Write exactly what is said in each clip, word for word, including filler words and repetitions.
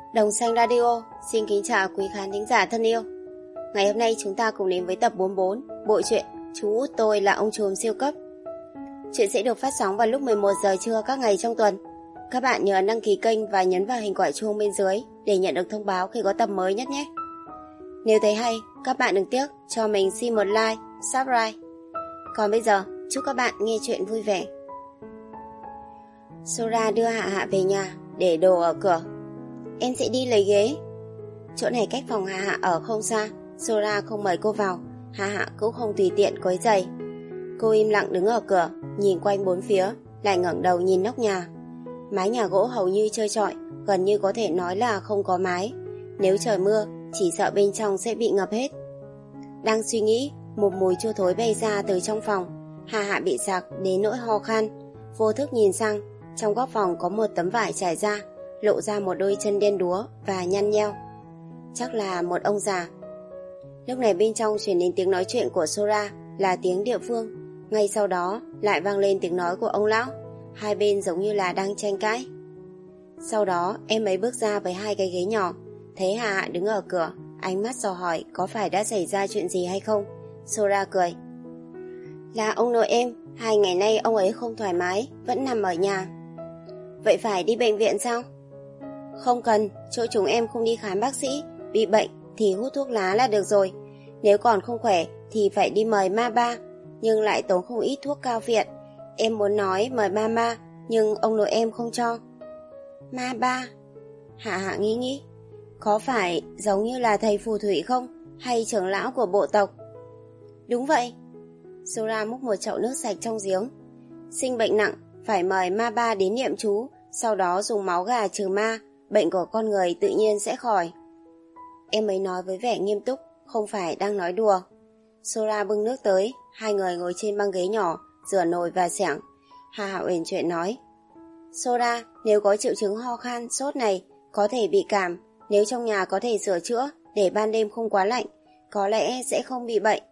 Đồng Xanh Radio xin kính chào quý khán thính giả thân yêu. Ngày hôm nay chúng ta cùng đến với tập bốn mươi bốn bộ truyện Chú út tôi là ông trùm siêu cấp. Chuyện sẽ được phát sóng vào lúc mười một giờ trưa các ngày trong tuần. Các bạn nhớ đăng ký kênh và nhấn vào hình quả chuông bên dưới để nhận được thông báo khi có tập mới nhất nhé. Nếu thấy hay, các bạn đừng tiếc cho mình xin một like, subscribe. Còn bây giờ, chúc các bạn nghe chuyện vui vẻ. Sora đưa Hạ Hạ về nhà để đồ ở cửa. Em sẽ đi lấy ghế. Chỗ này cách phòng Hạ Hạ ở không xa. Sora không mời cô vào, Hạ Hạ cũng không tùy tiện quấy rầy. Cô im lặng đứng ở cửa, nhìn quanh bốn phía, lại ngẩng đầu nhìn nóc nhà. Mái nhà gỗ hầu như trơ trọi, gần như có thể nói là không có mái. Nếu trời mưa, chỉ sợ bên trong sẽ bị ngập hết. Đang suy nghĩ, một mùi chua thối bay ra từ trong phòng. Hạ Hạ bị sặc đến nỗi ho khan, vô thức nhìn sang. Trong góc phòng có một tấm vải trải ra, lộ ra một đôi chân đen đúa và nhăn nheo. Chắc là một ông già. Lúc này bên trong truyền đến tiếng nói chuyện của Sora, là tiếng địa phương. Ngay sau đó lại vang lên tiếng nói của ông lão. Hai bên giống như là đang tranh cãi. Sau đó em ấy bước ra với hai cái ghế nhỏ. Thấy Hạ Hạ đứng ở cửa, ánh mắt dò hỏi có phải đã xảy ra chuyện gì hay không. Sora cười. Là ông nội em, hai ngày nay ông ấy không thoải mái, vẫn nằm ở nhà. Vậy phải đi bệnh viện sao? Không cần, chỗ chúng em không đi khám bác sĩ. Bị bệnh thì hút thuốc lá là được rồi. Nếu còn không khỏe thì phải đi mời ma ba, nhưng lại tốn không ít thuốc cao viện. Em muốn nói mời ma ma, nhưng ông nội em không cho. Ma ba? Hạ Hạ nghĩ nghĩ. Có phải giống như là thầy phù thủy không? Hay trưởng lão của bộ tộc? Đúng vậy. Sora múc một chậu nước sạch trong giếng. Sinh bệnh nặng, phải mời ma ba đến niệm chú, sau đó dùng máu gà trừ ma, bệnh của con người tự nhiên sẽ khỏi. Em ấy nói với vẻ nghiêm túc, không phải đang nói đùa. Sora bưng nước tới, hai người ngồi trên băng ghế nhỏ, rửa nồi và xẻng. Hạ Hạ uyển chuyển nói. Sora, nếu có triệu chứng ho khan, sốt này, có thể bị cảm, nếu trong nhà có thể sửa chữa, để ban đêm không quá lạnh, có lẽ sẽ không bị bệnh.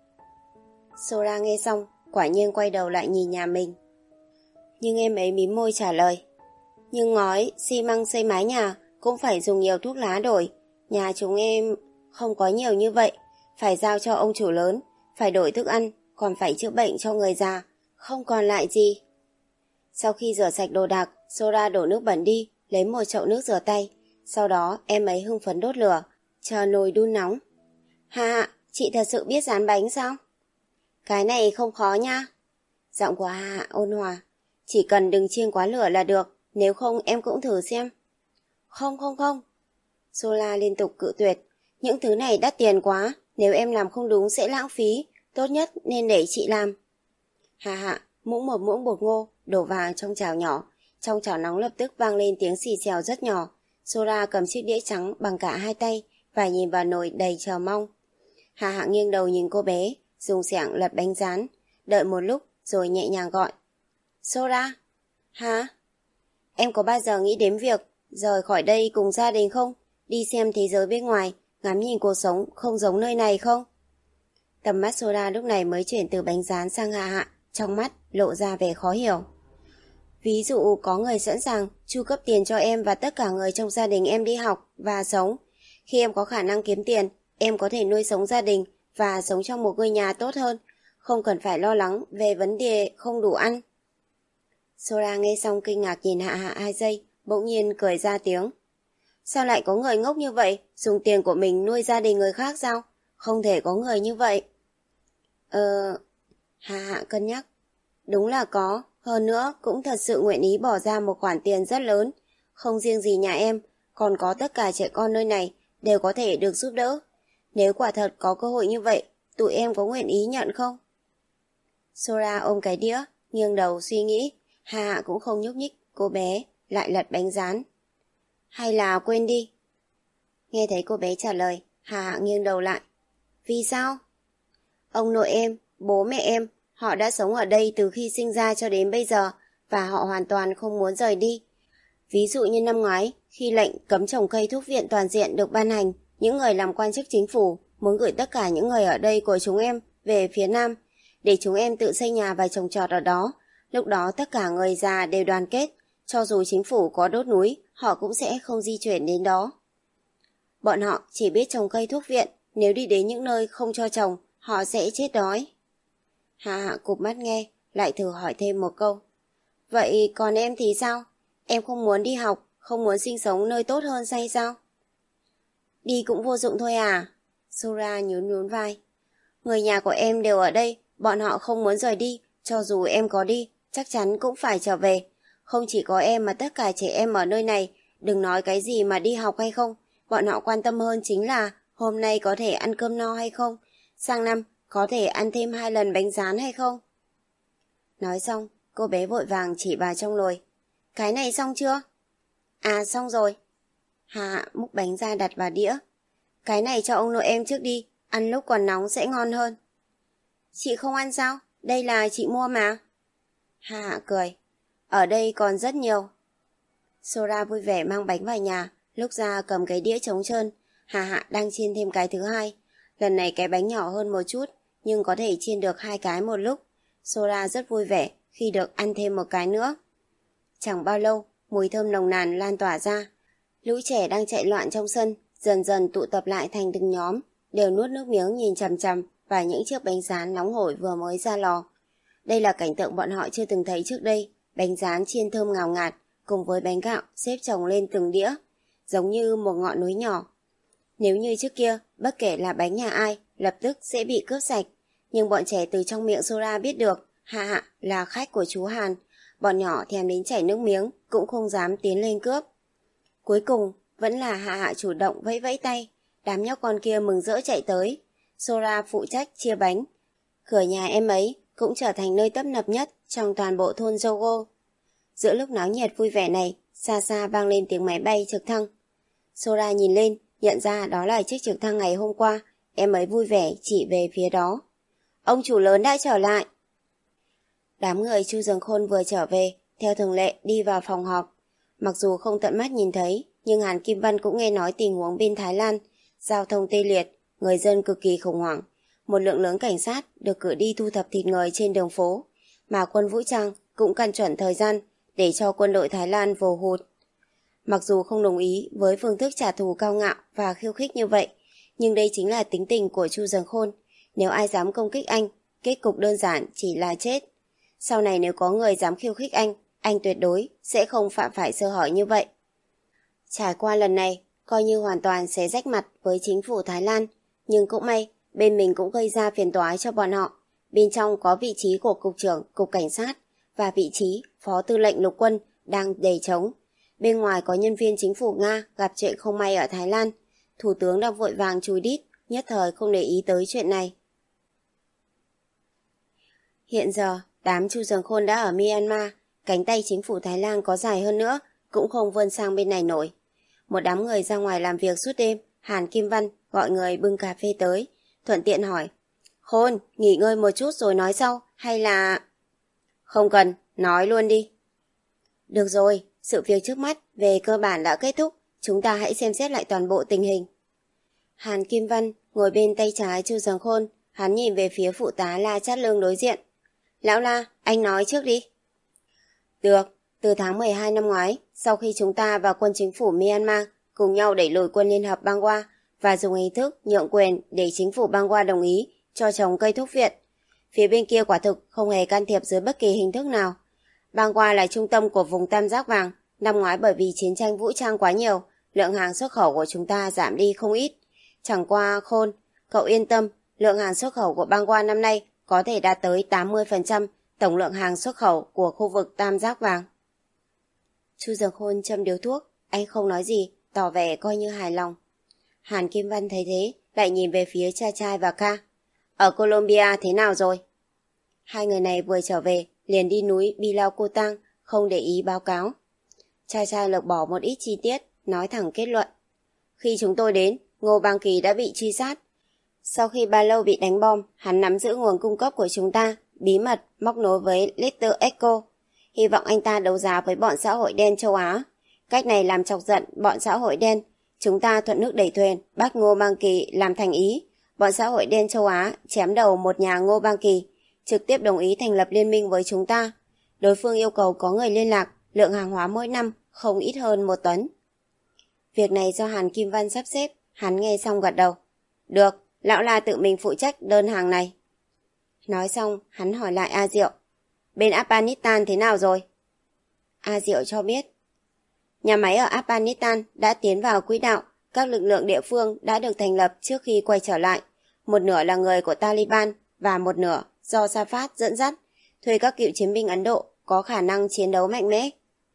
Sora nghe xong, quả nhiên quay đầu lại nhìn nhà mình. Nhưng em ấy mím môi trả lời. Nhưng ngói, xi măng xây mái nhà cũng phải dùng nhiều thuốc lá đổi. Nhà chúng em không có nhiều như vậy, phải giao cho ông chủ lớn, phải đổi thức ăn, còn phải chữa bệnh cho người già, không còn lại gì. Sau khi rửa sạch đồ đạc, Sora đổ nước bẩn đi, lấy một chậu nước rửa tay. Sau đó em ấy hưng phấn đốt lửa, chờ nồi đun nóng. Hạ Hạ, chị thật sự biết dán bánh sao? Cái này không khó nha. Giọng của Hạ Hạ ôn hòa. Chỉ cần đừng chiên quá lửa là được, nếu không em cũng thử xem. Không không không. Sora liên tục cự tuyệt. Những thứ này đắt tiền quá, nếu em làm không đúng sẽ lãng phí, tốt nhất nên để chị làm. Hạ Hạ muỗng một muỗng bột ngô đổ vào trong chảo nhỏ. Trong chảo nóng lập tức vang lên tiếng xì xèo rất nhỏ. Sora cầm chiếc đĩa trắng bằng cả hai tay và nhìn vào nồi đầy chờ mong. Hạ Hạ nghiêng đầu nhìn cô bé, dùng xẻng lật bánh rán, đợi một lúc rồi nhẹ nhàng gọi. Sora? Hả? Em có bao giờ nghĩ đến việc rời khỏi đây cùng gia đình không? Đi xem thế giới bên ngoài, ngắm nhìn cuộc sống không giống nơi này không? Tầm mắt Sora lúc này mới chuyển từ bánh rán sang Hạ Hạ, trong mắt lộ ra vẻ khó hiểu. Ví dụ có người sẵn sàng chu cấp tiền cho em và tất cả người trong gia đình em đi học và sống. Khi em có khả năng kiếm tiền, em có thể nuôi sống gia đình và sống trong một ngôi nhà tốt hơn, không cần phải lo lắng về vấn đề không đủ ăn. Sora nghe xong kinh ngạc nhìn Hạ Hạ hai giây, bỗng nhiên cười ra tiếng. Sao lại có người ngốc như vậy, dùng tiền của mình nuôi gia đình người khác sao? Không thể có người như vậy. Ờ... Hạ Hạ cân nhắc. Đúng là có, hơn nữa cũng thật sự nguyện ý bỏ ra một khoản tiền rất lớn. Không riêng gì nhà em, còn có tất cả trẻ con nơi này đều có thể được giúp đỡ. Nếu quả thật có cơ hội như vậy, tụi em có nguyện ý nhận không? Sora ôm cái đĩa, nghiêng đầu suy nghĩ. Hạ Hạ cũng không nhúc nhích, cô bé lại lật bánh rán. Hay là quên đi? Nghe thấy cô bé trả lời, Hạ Hạ nghiêng đầu lại. Vì sao? Ông nội em, bố mẹ em, họ đã sống ở đây từ khi sinh ra cho đến bây giờ và họ hoàn toàn không muốn rời đi. Ví dụ như năm ngoái, khi lệnh cấm trồng cây thuốc viện toàn diện được ban hành, những người làm quan chức chính phủ muốn gửi tất cả những người ở đây của chúng em về phía Nam để chúng em tự xây nhà và trồng trọt ở đó. Lúc đó tất cả người già đều đoàn kết, cho dù chính phủ có đốt núi, họ cũng sẽ không di chuyển đến đó. Bọn họ chỉ biết trồng cây thuốc viện, nếu đi đến những nơi không cho trồng, họ sẽ chết đói. Hạ Hạ cụp mắt nghe, lại thử hỏi thêm một câu. Vậy còn em thì sao? Em không muốn đi học, không muốn sinh sống nơi tốt hơn hay sao? Đi cũng vô dụng thôi à? Sora nhún nhún vai. Người nhà của em đều ở đây, bọn họ không muốn rời đi, cho dù em có đi, chắc chắn cũng phải trở về. Không chỉ có em mà tất cả trẻ em ở nơi này, đừng nói cái gì mà đi học hay không, bọn họ quan tâm hơn chính là hôm nay có thể ăn cơm no hay không, sang năm có thể ăn thêm hai lần bánh rán hay không. Nói xong, cô bé vội vàng chỉ vào trong nồi. Cái này xong chưa? À xong rồi. Hạ Hạ múc bánh ra đặt vào đĩa. Cái này cho ông Noel trước đi, ăn lúc còn nóng sẽ ngon hơn. Chị không ăn sao? Đây là chị mua mà. Hạ Hạ cười. Ở đây còn rất nhiều. Sora vui vẻ mang bánh vào nhà, lúc ra cầm cái đĩa trống trơn. Hạ Hạ đang chiên thêm cái thứ hai. Lần này cái bánh nhỏ hơn một chút, nhưng có thể chiên được hai cái một lúc. Sora rất vui vẻ khi được ăn thêm một cái nữa. Chẳng bao lâu, mùi thơm nồng nàn lan tỏa ra. Lũ trẻ đang chạy loạn trong sân, dần dần tụ tập lại thành từng nhóm, đều nuốt nước miếng nhìn chằm chằm vào những chiếc bánh rán nóng hổi vừa mới ra lò. Đây là cảnh tượng bọn họ chưa từng thấy trước đây, bánh rán chiên thơm ngào ngạt, cùng với bánh gạo xếp chồng lên từng đĩa, giống như một ngọn núi nhỏ. Nếu như trước kia, bất kể là bánh nhà ai, lập tức sẽ bị cướp sạch, nhưng bọn trẻ từ trong miệng Sora biết được, Hạ Hạ là khách của chú Hàn, bọn nhỏ thèm đến chảy nước miếng, cũng không dám tiến lên cướp. Cuối cùng, vẫn là Hạ Hạ chủ động vẫy vẫy tay, đám nhóc con kia mừng rỡ chạy tới. Sora phụ trách chia bánh. Cửa nhà em ấy cũng trở thành nơi tấp nập nhất trong toàn bộ thôn Jogo. Giữa lúc náo nhiệt vui vẻ này, xa xa vang lên tiếng máy bay trực thăng. Sora nhìn lên, nhận ra đó là chiếc trực thăng ngày hôm qua, em ấy vui vẻ chỉ về phía đó. Ông chủ lớn đã trở lại. Đám người Chu Dường Khôn vừa trở về, theo thường lệ đi vào phòng họp. Mặc dù không tận mắt nhìn thấy, nhưng Hàn Kim Văn cũng nghe nói tình huống bên Thái Lan, giao thông tê liệt, người dân cực kỳ khủng hoảng. Một lượng lớn cảnh sát được cử đi thu thập thịt người trên đường phố, mà quân vũ trang cũng căn chuẩn thời gian để cho quân đội Thái Lan vồ hụt. Mặc dù không đồng ý với phương thức trả thù cao ngạo và khiêu khích như vậy, nhưng đây chính là tính tình của Chu Dường Khôn. Nếu ai dám công kích anh, kết cục đơn giản chỉ là chết. Sau này nếu có người dám khiêu khích anh, anh tuyệt đối sẽ không phạm phải sơ hở như vậy. Trải qua lần này, coi như hoàn toàn sẽ rách mặt với chính phủ Thái Lan, nhưng cũng may, bên mình cũng gây ra phiền toái cho bọn họ. Bên trong có vị trí của cục trưởng cục cảnh sát và vị trí phó tư lệnh lục quân đang đầy trống. Bên ngoài có nhân viên chính phủ Nga gặp chuyện không may ở Thái Lan. Thủ tướng đang vội vàng chùi đít, nhất thời không để ý tới chuyện này. Hiện giờ, đám Chu Dường Khôn đã ở Myanmar, cánh tay chính phủ Thái Lan có dài hơn nữa, cũng không vươn sang bên này nổi. Một đám người ra ngoài làm việc suốt đêm, Hàn Kim Văn gọi người bưng cà phê tới, thuận tiện hỏi. Khôn, nghỉ ngơi một chút rồi nói sau, hay là... Không cần, nói luôn đi. Được rồi, sự việc trước mắt về cơ bản đã kết thúc, chúng ta hãy xem xét lại toàn bộ tình hình. Hàn Kim Văn ngồi bên tay trái Chu Dường Khôn, hắn nhìn về phía phụ tá La Chát Lương đối diện. Lão La, anh nói trước đi. Được, từ tháng mười hai năm ngoái, sau khi chúng ta và quân chính phủ Myanmar cùng nhau đẩy lùi quân Liên hợp Bangwa và dùng hình thức nhượng quyền để chính phủ Bangwa đồng ý cho trồng cây thuốc viện, phía bên kia quả thực không hề can thiệp dưới bất kỳ hình thức nào. Bangwa là trung tâm của vùng Tam Giác Vàng, năm ngoái bởi vì chiến tranh vũ trang quá nhiều, lượng hàng xuất khẩu của chúng ta giảm đi không ít. Chẳng qua Khôn, cậu yên tâm, lượng hàng xuất khẩu của Bangwa năm nay có thể đạt tới tám mươi phần trăm tổng lượng hàng xuất khẩu của khu vực Tam Giác Vàng. Chu Dường Khôn châm điếu thuốc, anh không nói gì, tỏ vẻ coi như hài lòng. Hàn Kim Văn thấy thế, lại nhìn về phía cha trai và ca. Ở Colombia thế nào rồi? Hai người này vừa trở về, liền đi núi Bilao Kotang, không để ý báo cáo. Cha trai lược bỏ một ít chi tiết, nói thẳng kết luận. Khi chúng tôi đến, Ngô Bang Kỳ đã bị truy sát. Sau khi Ba Lâu bị đánh bom, hắn nắm giữ nguồn cung cấp của chúng ta, bí mật móc nối với Little Echo. Hy vọng anh ta đấu giá với bọn xã hội đen châu Á. Cách này làm chọc giận bọn xã hội đen. Chúng ta thuận nước đẩy thuyền, bắt Ngô Bang Kỳ làm thành ý. Bọn xã hội đen châu Á chém đầu một nhà Ngô Bang Kỳ, trực tiếp đồng ý thành lập liên minh với chúng ta. Đối phương yêu cầu có người liên lạc, lượng hàng hóa mỗi năm không ít hơn một tấn. Việc này do Hàn Kim Văn sắp xếp, Hắn nghe xong gật đầu. Được, lão La tự mình phụ trách đơn hàng này. Nói xong, hắn hỏi lại A Diệu. Bên Afghanistan thế nào rồi? A Diệu cho biết. Nhà máy ở Afghanistan đã tiến vào quỹ đạo, các lực lượng địa phương đã được thành lập trước khi quay trở lại. Một nửa là người của Taliban và một nửa do Safad dẫn dắt, thuê các cựu chiến binh Ấn Độ có khả năng chiến đấu mạnh mẽ.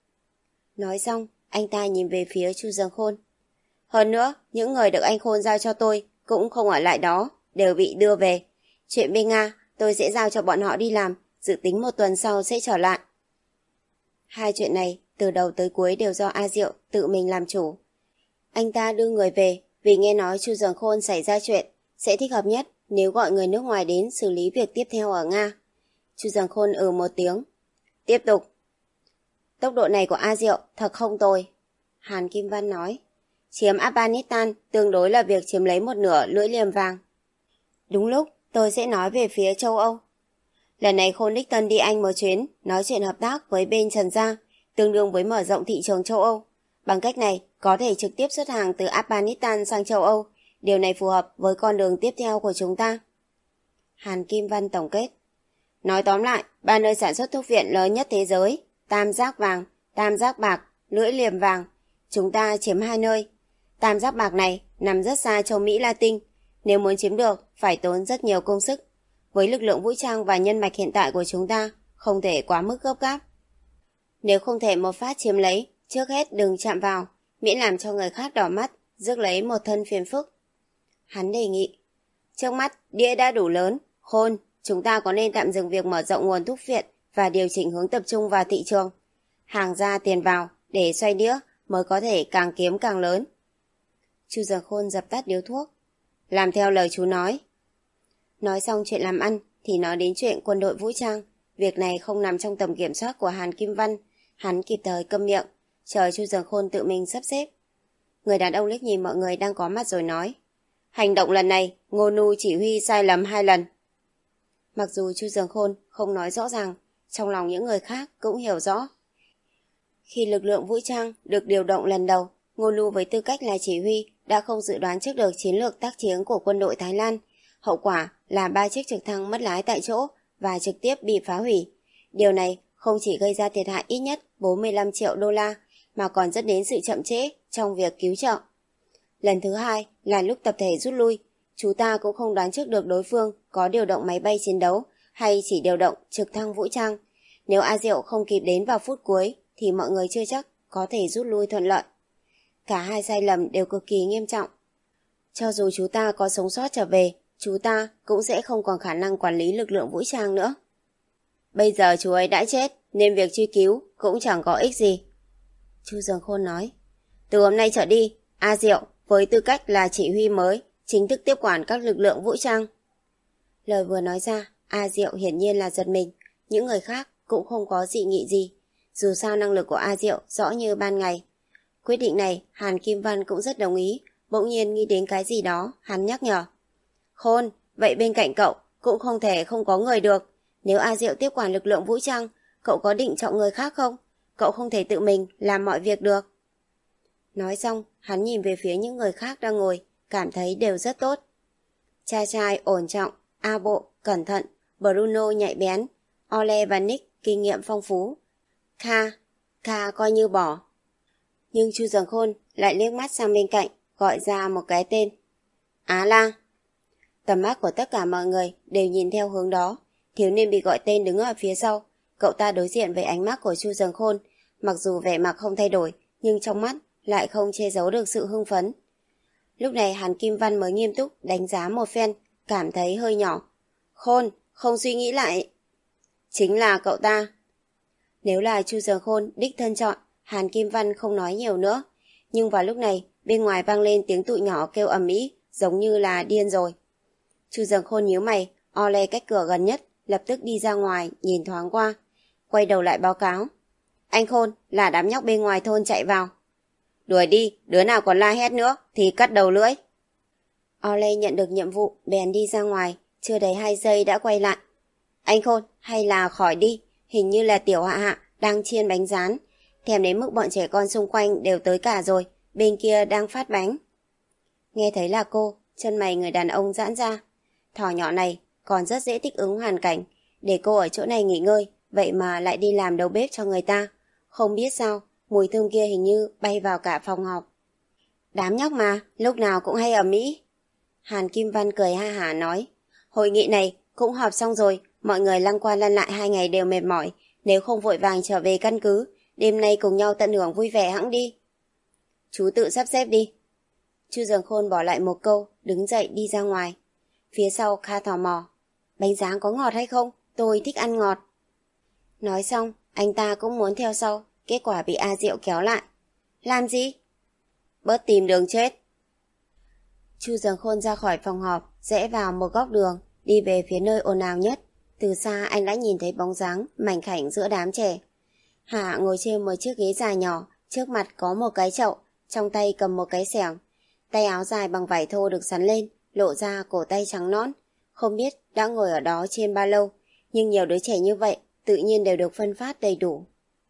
Nói xong, anh ta nhìn về phía Chu Dương Khôn. Hơn nữa, những người được anh Khôn giao cho tôi cũng không ở lại đó, đều bị đưa về. Chuyện bên Nga, tôi sẽ giao cho bọn họ đi làm, dự tính một tuần sau sẽ trở lại. Hai chuyện này, từ đầu tới cuối đều do A Diệu tự mình làm chủ. Anh ta đưa người về vì nghe nói Chu Dương Khôn xảy ra chuyện, sẽ thích hợp nhất nếu gọi người nước ngoài đến xử lý việc tiếp theo ở Nga. Chu Dương Khôn ừ một tiếng. Tiếp tục. Tốc độ này của A Diệu thật không tồi. Hàn Kim Văn nói. Chiếm Afghanistan tương đối là việc chiếm lấy một nửa lưỡi liềm vàng. Đúng lúc, tôi sẽ nói về phía châu Âu. Lần này Khôn đích thân đi Anh một chuyến, nói chuyện hợp tác với bên Trần Gia, tương đương với mở rộng thị trường châu Âu. Bằng cách này, có thể trực tiếp xuất hàng từ Afghanistan sang châu Âu. Điều này phù hợp với con đường tiếp theo của chúng ta. Hàn Kim Văn tổng kết. Nói tóm lại, ba nơi sản xuất thuốc viện lớn nhất thế giới, tam giác vàng, tam giác bạc, lưỡi liềm vàng. Chúng ta chiếm hai nơi. Tam giác bạc này nằm rất xa châu Mỹ Latin. Nếu muốn chiếm được, phải tốn rất nhiều công sức. Với lực lượng vũ trang và nhân mạch hiện tại của chúng ta, không thể quá mức gấp gáp. Nếu không thể một phát chiếm lấy, trước hết đừng chạm vào, miễn làm cho người khác đỏ mắt, rước lấy một thân phiền phức. Hắn đề nghị. Trước mắt, đĩa đã đủ lớn, Khôn, chúng ta có nên tạm dừng việc mở rộng nguồn thuốc viện và điều chỉnh hướng tập trung vào thị trường. Hàng ra tiền vào, để xoay đĩa mới có thể càng kiếm càng lớn. Chu Dương Khôn dập tắt điếu thuốc. Làm theo lời chú nói. Nói xong chuyện làm ăn thì nói đến chuyện quân đội vũ trang. Việc này không nằm trong tầm kiểm soát của Hàn Kim Văn. Hắn kịp thời câm miệng, chờ Chu Dương Khôn tự mình sắp xếp. Người đàn ông liếc nhìn mọi người đang có mặt rồi nói. Hành động lần này, Ngô Nu chỉ huy sai lầm hai lần. Mặc dù Chu Dương Khôn không nói rõ ràng, trong lòng những người khác cũng hiểu rõ. Khi lực lượng vũ trang được điều động lần đầu, Ngô Nu với tư cách là chỉ huy đã không dự đoán trước được chiến lược tác chiến của quân đội Thái Lan. Hậu quả là ba chiếc trực thăng mất lái tại chỗ và trực tiếp bị phá hủy. Điều này không chỉ gây ra thiệt hại ít nhất bốn mươi lăm triệu đô la, mà còn dẫn đến sự chậm trễ trong việc cứu trợ. Lần thứ hai là lúc tập thể rút lui, chúng ta cũng không đoán trước được đối phương có điều động máy bay chiến đấu hay chỉ điều động trực thăng vũ trang. Nếu A Diệu không kịp đến vào phút cuối thì mọi người chưa chắc có thể rút lui thuận lợi. Cả hai sai lầm đều cực kỳ nghiêm trọng. Cho dù chúng ta có sống sót trở về, chúng ta cũng sẽ không còn khả năng quản lý lực lượng vũ trang nữa. Bây giờ chú ấy đã chết, nên việc truy cứu cũng chẳng có ích gì. Chu Dương Khôn nói. Từ hôm nay trở đi, A Diệu với tư cách là chỉ huy mới, chính thức tiếp quản các lực lượng vũ trang. Lời vừa nói ra, A Diệu hiển nhiên là giật mình, những người khác cũng không có dị nghị gì. Dù sao năng lực của A Diệu rõ như ban ngày. Quyết định này, Hàn Kim Văn cũng rất đồng ý, bỗng nhiên nghĩ đến cái gì đó, hắn nhắc nhở. Khôn, vậy bên cạnh cậu cũng không thể không có người được. Nếu A Diệu tiếp quản lực lượng vũ trang, cậu có định chọn người khác không? Cậu không thể tự mình làm mọi việc được. Nói xong, hắn nhìn về phía những người khác đang ngồi, cảm thấy đều rất tốt. Cha trai ổn trọng, A Bộ cẩn thận, Bruno nhạy bén, Ole và Nick kinh nghiệm phong phú. Kha, Kha coi như bỏ. Nhưng Chu Dương Khôn lại liếc mắt sang bên cạnh, gọi ra một cái tên. Á La. Tầm mắt của tất cả mọi người đều nhìn theo hướng đó. Thiếu niên bị gọi tên đứng ở phía sau. Cậu ta đối diện với ánh mắt của Chu Dương Khôn, mặc dù vẻ mặt không thay đổi, nhưng trong mắt lại không che giấu được sự hưng phấn. Lúc này Hàn Kim Văn mới nghiêm túc đánh giá một phen, cảm thấy hơi nhỏ. Khôn, không suy nghĩ lại. Chính là cậu ta. Nếu là Chu Dương Khôn đích thân chọn, Hàn Kim Văn không nói nhiều nữa. Nhưng vào lúc này, bên ngoài vang lên tiếng tụi nhỏ kêu ầm ĩ, giống như là điên rồi. Chu Dương Khôn nhíu mày, Ole cách cửa gần nhất, lập tức đi ra ngoài, nhìn thoáng qua. Quay đầu lại báo cáo. Anh Khôn, là đám nhóc bên ngoài thôn chạy vào. Đuổi đi, đứa nào còn la hét nữa thì cắt đầu lưỡi. Ole nhận được nhiệm vụ, bèn đi ra ngoài, chưa đầy hai giây đã quay lại. Anh Khôn, hay là khỏi đi, hình như là Tiểu Hạ Hạ đang chiên bánh rán. Thèm đến mức bọn trẻ con xung quanh đều tới cả rồi, bên kia đang phát bánh. Nghe thấy là cô, chân mày người đàn ông giãn ra. Thỏ nhỏ này còn rất dễ thích ứng hoàn cảnh. Để cô ở chỗ này nghỉ ngơi, vậy mà lại đi làm đầu bếp cho người ta. Không biết sao, mùi thơm kia hình như bay vào cả phòng họp. Đám nhóc mà, lúc nào cũng hay ầm ĩ. Hàn Kim Văn cười ha hả nói, hội nghị này cũng họp xong rồi, mọi người lăn qua lăn lại hai ngày đều mệt mỏi, nếu không vội vàng trở về căn cứ, đêm nay cùng nhau tận hưởng vui vẻ hẵng đi. Chú tự sắp xếp đi. Chu Dường Khôn bỏ lại một câu, đứng dậy đi ra ngoài. Phía sau Kha tò mò, bánh rán có ngọt hay không? Tôi thích ăn ngọt. Nói xong, anh ta cũng muốn theo sau, kết quả bị A Diệu kéo lại. Làm gì? Bớt tìm đường chết. Chu Dường Khôn ra khỏi phòng họp, rẽ vào một góc đường, đi về phía nơi ồn ào nhất. Từ xa anh đã nhìn thấy bóng dáng mảnh khảnh giữa đám trẻ. Hạ ngồi trên một chiếc ghế dài nhỏ, trước mặt có một cái chậu, trong tay cầm một cái xẻng. Tay áo dài bằng vải thô được sắn lên, lộ ra cổ tay trắng nõn. Không biết đã ngồi ở đó trên bao lâu, nhưng nhiều đứa trẻ như vậy tự nhiên đều được phân phát đầy đủ.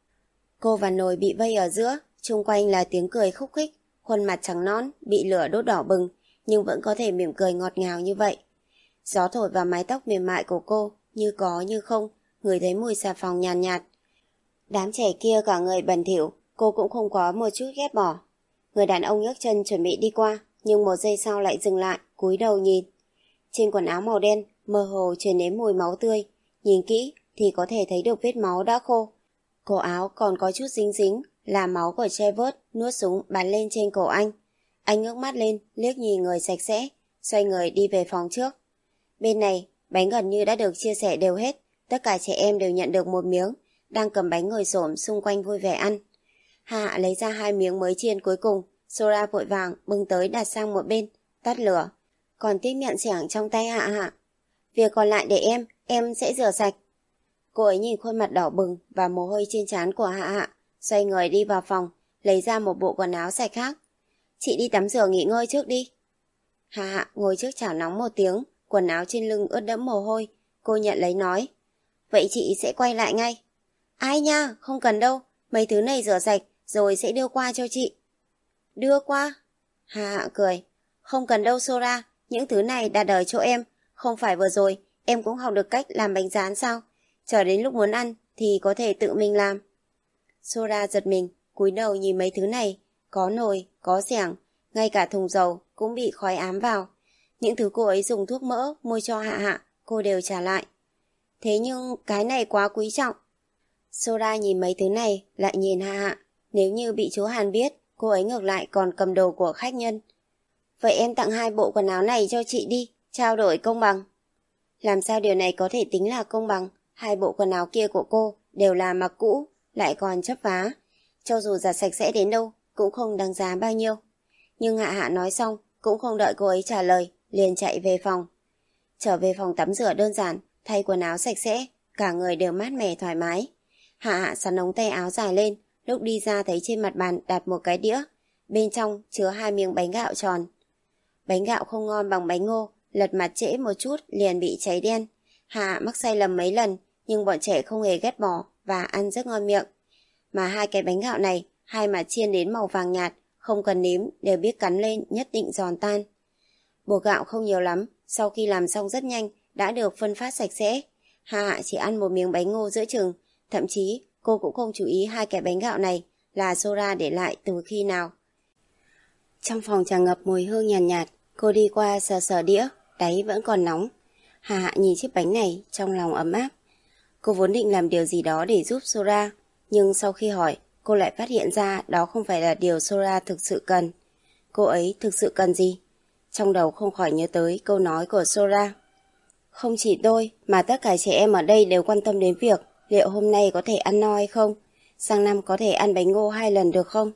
Cô và Nồi bị vây ở giữa, chung quanh là tiếng cười khúc khích, khuôn mặt trắng nõn bị lửa đốt đỏ bừng, nhưng vẫn có thể mỉm cười ngọt ngào như vậy. Gió thổi vào mái tóc mềm mại của cô, như có như không, ngửi thấy mùi xà phòng nhàn nhạt, nhạt. Đám trẻ kia cả người bẩn thỉu, cô cũng không có một chút ghét bỏ. Người đàn ông nhấc chân chuẩn bị đi qua, nhưng một giây sau lại dừng lại, cúi đầu nhìn. Trên quần áo màu đen, mơ hồ truyền đến mùi máu tươi, nhìn kỹ thì có thể thấy được vết máu đã khô. Cổ áo còn có chút dính dính, là máu của Trevor nuốt súng bắn lên trên cổ anh. Anh ngước mắt lên, liếc nhìn người sạch sẽ, xoay người đi về phòng trước. Bên này, bánh gần như đã được chia sẻ đều hết, tất cả trẻ em đều nhận được một miếng, đang cầm bánh ngồi xổm xung quanh vui vẻ ăn. Hạ lấy ra hai miếng mới chiên cuối cùng, Sora vội vàng bưng tới đặt sang một bên, tắt lửa, còn tiếp nhận xẻng trong tay Hạ Hạ. Việc còn lại để em, em sẽ rửa sạch. Cô ấy nhìn khuôn mặt đỏ bừng và mồ hôi trên trán của Hạ Hạ, xoay người đi vào phòng, lấy ra một bộ quần áo sạch khác. Chị đi tắm rửa nghỉ ngơi trước đi. Hạ Hạ ngồi trước chảo nóng một tiếng, quần áo trên lưng ướt đẫm mồ hôi. Cô nhận lấy nói, vậy chị sẽ quay lại ngay. Ai nha, không cần đâu, mấy thứ này rửa sạch rồi sẽ đưa qua cho chị. Đưa qua? Hạ Hạ cười, không cần đâu Sora, những thứ này đặt ở chỗ em. Không phải vừa rồi em cũng học được cách làm bánh rán sao? Chờ đến lúc muốn ăn thì có thể tự mình làm. Sora giật mình, cúi đầu nhìn mấy thứ này, có nồi, có xẻng, ngay cả thùng dầu cũng bị khói ám vào. Những thứ cô ấy dùng thuốc mỡ mua cho Hạ Hạ, cô đều trả lại. Thế nhưng cái này quá quý trọng. Sora nhìn mấy thứ này, lại nhìn Hạ Hạ. Nếu như bị chú Hàn biết, cô ấy ngược lại còn cầm đồ của khách nhân. Vậy em tặng hai bộ quần áo này cho chị đi, trao đổi công bằng. Làm sao điều này có thể tính là công bằng? Hai bộ quần áo kia của cô đều là mặc cũ, lại còn chấp vá. Cho dù giặt sạch sẽ đến đâu, cũng không đáng giá bao nhiêu. Nhưng Hạ Hạ nói xong, cũng không đợi cô ấy trả lời, liền chạy về phòng. Trở về phòng tắm rửa đơn giản, thay quần áo sạch sẽ, cả người đều mát mẻ thoải mái. Hạ Hạ sắn ống tay áo dài lên, lúc đi ra thấy trên mặt bàn đặt một cái đĩa, bên trong chứa hai miếng bánh gạo tròn. Bánh gạo không ngon bằng bánh ngô, lật mặt trễ một chút liền bị cháy đen. Hạ Hạ mắc sai lầm mấy lần, nhưng bọn trẻ không hề ghét bỏ và ăn rất ngon miệng. Mà hai cái bánh gạo này, hai mặt chiên đến màu vàng nhạt, không cần nếm đều biết cắn lên nhất định giòn tan. Bột gạo không nhiều lắm, sau khi làm xong rất nhanh, đã được phân phát sạch sẽ. Hạ Hạ chỉ ăn một miếng bánh ngô giữa chừng, thậm chí cô cũng không chú ý hai cái bánh gạo này là Sora để lại từ khi nào. Trong phòng tràn ngập mùi hương nhàn nhạt, nhạt, cô đi qua sờ sờ đĩa, đáy vẫn còn nóng. Hạ Hạ nhìn chiếc bánh này trong lòng ấm áp. Cô vốn định làm điều gì đó để giúp Sora, nhưng sau khi hỏi, cô lại phát hiện ra đó không phải là điều Sora thực sự cần. Cô ấy thực sự cần gì? Trong đầu không khỏi nhớ tới câu nói của Sora. Không chỉ tôi, mà tất cả trẻ em ở đây đều quan tâm đến việc liệu hôm nay có thể ăn no hay không, sang năm có thể ăn bánh ngô hai lần được không.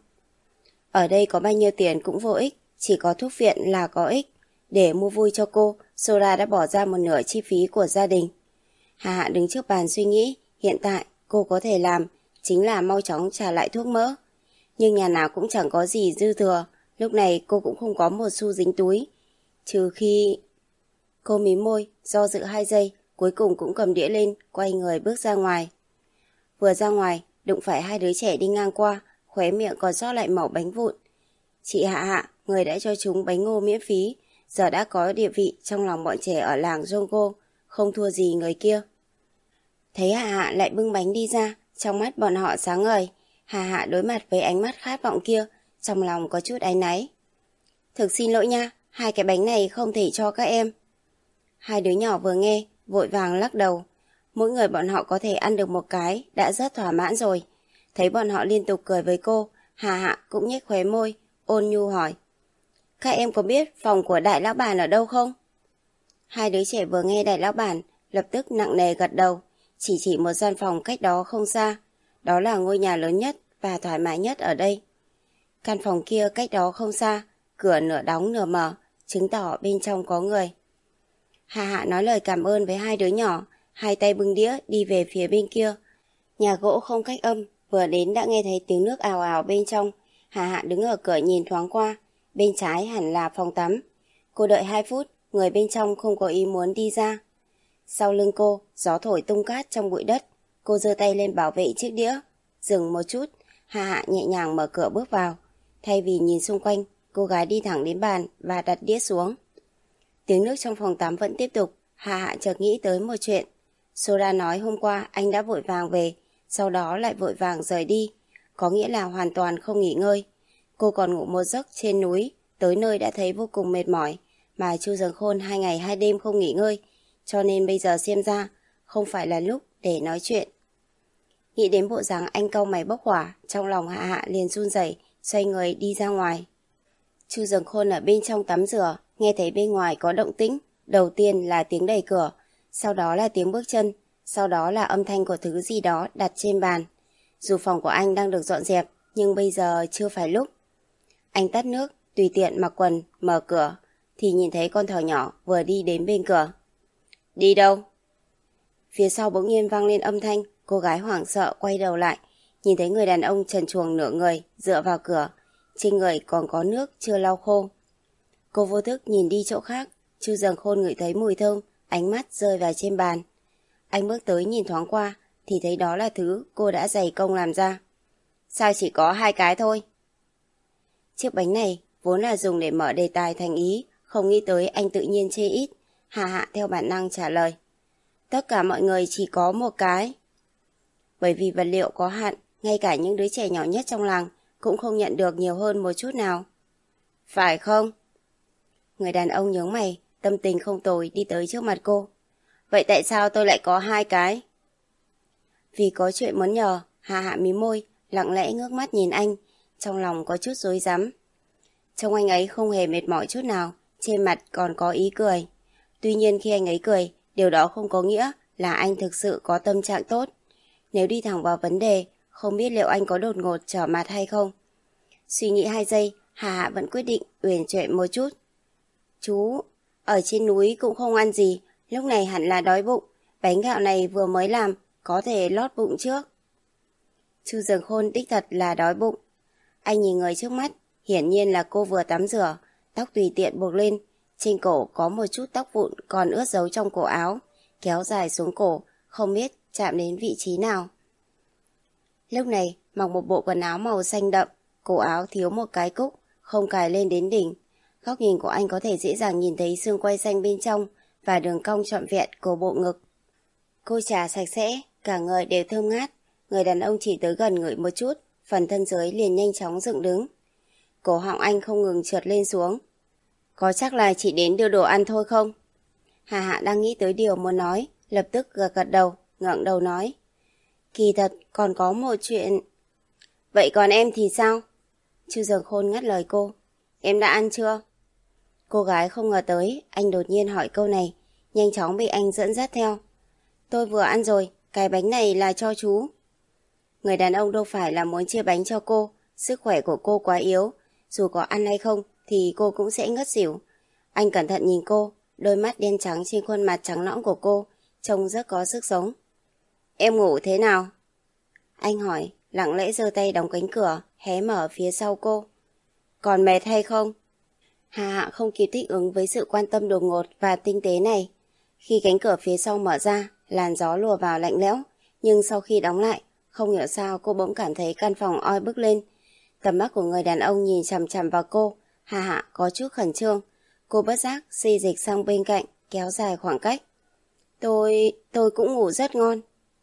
Ở đây có bao nhiêu tiền cũng vô ích, chỉ có thuốc viện là có ích. Để mua vui cho cô, Sora đã bỏ ra một nửa chi phí của gia đình. Hạ Hạ đứng trước bàn suy nghĩ, hiện tại cô có thể làm chính là mau chóng trả lại thuốc mỡ. Nhưng nhà nào cũng chẳng có gì dư thừa, lúc này cô cũng không có một xu dính túi. Trừ khi... Cô mím môi, do dự hai giây, cuối cùng cũng cầm đĩa lên, quay người bước ra ngoài. Vừa ra ngoài, đụng phải hai đứa trẻ đi ngang qua, khóe miệng còn sót lại mẩu bánh vụn. Chị Hạ Hạ, người đã cho chúng bánh ngô miễn phí, giờ đã có địa vị trong lòng bọn trẻ ở làng Jongo, không thua gì người kia. Thấy Hạ Hạ lại bưng bánh đi ra, trong mắt bọn họ sáng ngời. Hạ Hạ đối mặt với ánh mắt khát vọng kia, trong lòng có chút áy náy. Thực xin lỗi nha, hai cái bánh này không thể cho các em. Hai đứa nhỏ vừa nghe, vội vàng lắc đầu. Mỗi người bọn họ có thể ăn được một cái, đã rất thỏa mãn rồi. Thấy bọn họ liên tục cười với cô, Hạ Hạ cũng nhếch khóe môi, ôn nhu hỏi. Các em có biết phòng của đại lão bản ở đâu không? Hai đứa trẻ vừa nghe đại lão bản, lập tức nặng nề gật đầu, chỉ chỉ một gian phòng cách đó không xa. Đó là ngôi nhà lớn nhất và thoải mái nhất ở đây. Căn phòng kia cách đó không xa, cửa nửa đóng nửa mở, chứng tỏ bên trong có người. Hạ Hạ nói lời cảm ơn với hai đứa nhỏ, hai tay bưng đĩa đi về phía bên kia. Nhà gỗ không cách âm, vừa đến đã nghe thấy tiếng nước ào ào bên trong. Hạ Hạ đứng ở cửa nhìn thoáng qua, bên trái hẳn là phòng tắm. Cô đợi hai phút, người bên trong không có ý muốn đi ra. Sau lưng cô, gió thổi tung cát trong bụi đất. Cô giơ tay lên bảo vệ chiếc đĩa. Dừng một chút, Hạ Hạ nhẹ nhàng mở cửa bước vào. Thay vì nhìn xung quanh, cô gái đi thẳng đến bàn và đặt đĩa xuống. Tiếng nước trong phòng tắm vẫn tiếp tục. Hạ Hạ chợt nghĩ tới một chuyện. Sora nói hôm qua anh đã vội vàng về, sau đó lại vội vàng rời đi, có nghĩa là hoàn toàn không nghỉ ngơi. Cô còn ngủ một giấc trên núi, tới nơi đã thấy vô cùng mệt mỏi, mà Chu Dần Khôn hai ngày hai đêm không nghỉ ngơi, cho nên bây giờ xem ra không phải là lúc để nói chuyện. Nghĩ đến bộ dáng anh cau mày bốc hỏa, trong lòng Hạ Hạ liền run rẩy, xoay người đi ra ngoài. Chu Dần Khôn ở bên trong tắm rửa, nghe thấy bên ngoài có động tĩnh, đầu tiên là tiếng đẩy cửa, sau đó là tiếng bước chân, sau đó là âm thanh của thứ gì đó đặt trên bàn. Dù phòng của anh đang được dọn dẹp, nhưng bây giờ chưa phải lúc. Anh tắt nước, tùy tiện mặc quần, mở cửa, thì nhìn thấy con thỏ nhỏ vừa đi đến bên cửa. Đi đâu? Phía sau bỗng nhiên vang lên âm thanh, cô gái hoảng sợ quay đầu lại, nhìn thấy người đàn ông trần truồng nửa người dựa vào cửa, trên người còn có nước chưa lau khô. Cô vô thức nhìn đi chỗ khác, Chu Dần Khôn ngửi thấy mùi thơm, ánh mắt rơi vào trên bàn. Anh bước tới nhìn thoáng qua, thì thấy đó là thứ cô đã dày công làm ra. Sao chỉ có hai cái thôi? Chiếc bánh này vốn là dùng để mở đề tài thành ý, không nghĩ tới anh tự nhiên chê ít. Hạ Hạ theo bản năng trả lời. Tất cả mọi người chỉ có một cái. Bởi vì vật liệu có hạn, ngay cả những đứa trẻ nhỏ nhất trong làng cũng không nhận được nhiều hơn một chút nào. Phải không? Người đàn ông nhướng mày, tâm tình không tồi đi tới trước mặt cô. Vậy tại sao tôi lại có hai cái? Vì có chuyện muốn nhờ, Hạ Hạ mím môi, lặng lẽ ngước mắt nhìn anh, trong lòng có chút rối rắm. Trông anh ấy không hề mệt mỏi chút nào, trên mặt còn có ý cười. Tuy nhiên khi anh ấy cười, điều đó không có nghĩa là anh thực sự có tâm trạng tốt. Nếu đi thẳng vào vấn đề, không biết liệu anh có đột ngột trở mặt hay không. Suy nghĩ hai giây, Hạ Hạ vẫn quyết định uyển chuyển một chút. Chú, ở trên núi cũng không ăn gì, lúc này hẳn là đói bụng. Bánh gạo này vừa mới làm, có thể lót bụng trước. Chu Dần Khôn đích thật là đói bụng. Anh nhìn người trước mắt, hiển nhiên là cô vừa tắm rửa, tóc tùy tiện buộc lên, trên cổ có một chút tóc vụn còn ướt dấu trong cổ áo, kéo dài xuống cổ, không biết chạm đến vị trí nào. Lúc này, mặc một bộ quần áo màu xanh đậm, cổ áo thiếu một cái cúc, không cài lên đến đỉnh. Góc nhìn của anh có thể dễ dàng nhìn thấy xương quai xanh bên trong và đường cong trọn vẹn của bộ ngực. Cô trà sạch sẽ, cả người đều thơm ngát. Người đàn ông chỉ tới gần ngửi một chút, phần thân dưới liền nhanh chóng dựng đứng. Cổ họng anh không ngừng trượt lên xuống. Có chắc là chỉ đến đưa đồ ăn thôi không? Hạ Hạ đang nghĩ tới điều muốn nói, lập tức gật gật đầu, ngẩng đầu nói. Kỳ thật còn có một chuyện. Vậy còn em thì sao? Chu Dần Khôn ngắt lời cô. Em đã ăn chưa? Cô gái không ngờ tới, anh đột nhiên hỏi câu này, nhanh chóng bị anh dẫn dắt theo. Tôi vừa ăn rồi, cái bánh này là cho chú. Người đàn ông đâu phải là muốn chia bánh cho cô, sức khỏe của cô quá yếu, dù có ăn hay không thì cô cũng sẽ ngất xỉu. Anh cẩn thận nhìn cô, đôi mắt đen trắng trên khuôn mặt trắng nõn của cô, trông rất có sức sống. Em ngủ thế nào? Anh hỏi, lặng lẽ giơ tay đóng cánh cửa, hé mở phía sau cô. Còn mệt hay không? Hạ Hạ không kịp thích ứng với sự quan tâm đột ngột và tinh tế này. Khi cánh cửa phía sau mở ra, làn gió lùa vào lạnh lẽo, nhưng sau khi đóng lại, không hiểu sao cô bỗng cảm thấy căn phòng oi bức lên. Tầm mắt của người đàn ông nhìn chằm chằm vào cô, Hà Hạ có chút khẩn trương. Cô bất giác xê dịch sang bên cạnh, kéo dài khoảng cách. Tôi... tôi cũng ngủ rất ngon.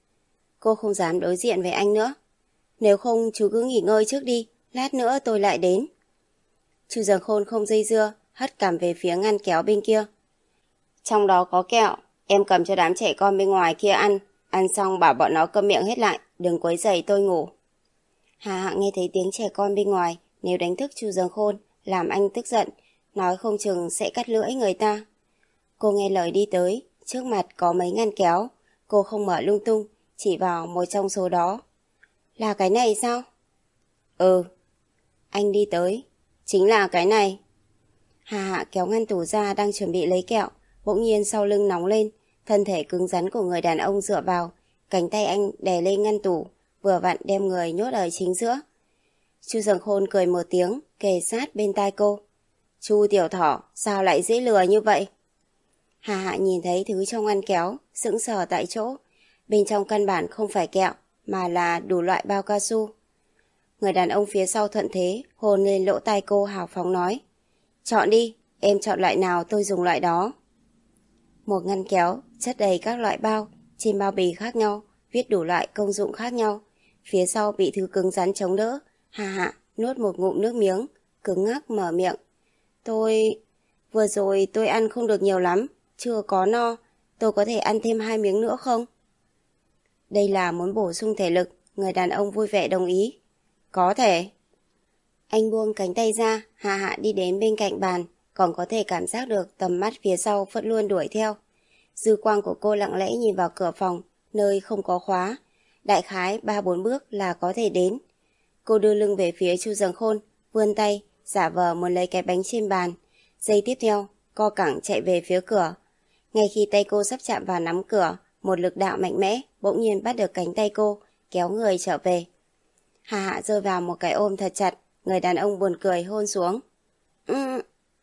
Cô không dám đối diện với anh nữa. Nếu không chú cứ nghỉ ngơi trước đi, lát nữa tôi lại đến. Chu Dần Khôn không dây dưa, hất cằm về phía ngăn kéo bên kia. Trong đó có kẹo, em cầm cho đám trẻ con bên ngoài kia ăn. Ăn xong bảo bọn nó câm miệng hết lại, đừng quấy rầy tôi ngủ. Hà Hạ nghe thấy tiếng trẻ con bên ngoài, nếu đánh thức Chu Dần Khôn, làm anh tức giận, nói không chừng sẽ cắt lưỡi người ta. Cô nghe lời đi tới, trước mặt có mấy ngăn kéo, cô không mở lung tung, chỉ vào một trong số đó. Là cái này sao? Ừ. Anh đi tới. Chính là cái này. Hà Hạ kéo ngăn tủ ra đang chuẩn bị lấy kẹo, bỗng nhiên sau lưng nóng lên, thân thể cứng rắn của người đàn ông dựa vào, cánh tay anh đè lên ngăn tủ, vừa vặn đem người nhốt ở chính giữa. Chu Dần Khôn cười một tiếng, kề sát bên tai cô. Chu tiểu thỏ, sao lại dễ lừa như vậy? Hà Hạ nhìn thấy thứ trong ngăn kéo, sững sờ tại chỗ. Bên trong căn bản không phải kẹo, mà là đủ loại bao cao su. Người đàn ông phía sau thuận thế, hôn lên lỗ tai cô hào phóng nói. Chọn đi, em chọn loại nào tôi dùng loại đó. Một ngăn kéo, chất đầy các loại bao, trên bao bì khác nhau, viết đủ loại công dụng khác nhau. Phía sau bị thứ cứng rắn chống đỡ, Hà Hạ nuốt một ngụm nước miếng, cứng ngắc mở miệng. Tôi... Vừa rồi tôi ăn không được nhiều lắm, chưa có no, tôi có thể ăn thêm hai miếng nữa không? Đây là muốn bổ sung thể lực, người đàn ông vui vẻ đồng ý. Có thể. Anh buông cánh tay ra, Hà Hạ đi đến bên cạnh bàn, còn có thể cảm giác được tầm mắt phía sau vẫn luôn đuổi theo. Dư quang của cô lặng lẽ nhìn vào cửa phòng, nơi không có khóa. Đại khái ba bốn bước là có thể đến. Cô đưa lưng về phía Chu Dần Khôn, vươn tay, giả vờ muốn lấy cái bánh trên bàn. Giây tiếp theo, co cẳng chạy về phía cửa. Ngay khi tay cô sắp chạm vào nắm cửa, một lực đạo mạnh mẽ bỗng nhiên bắt được cánh tay cô, kéo người trở về. Hà Hạ rơi vào một cái ôm thật chặt, người đàn ông buồn cười hôn xuống. Ừ.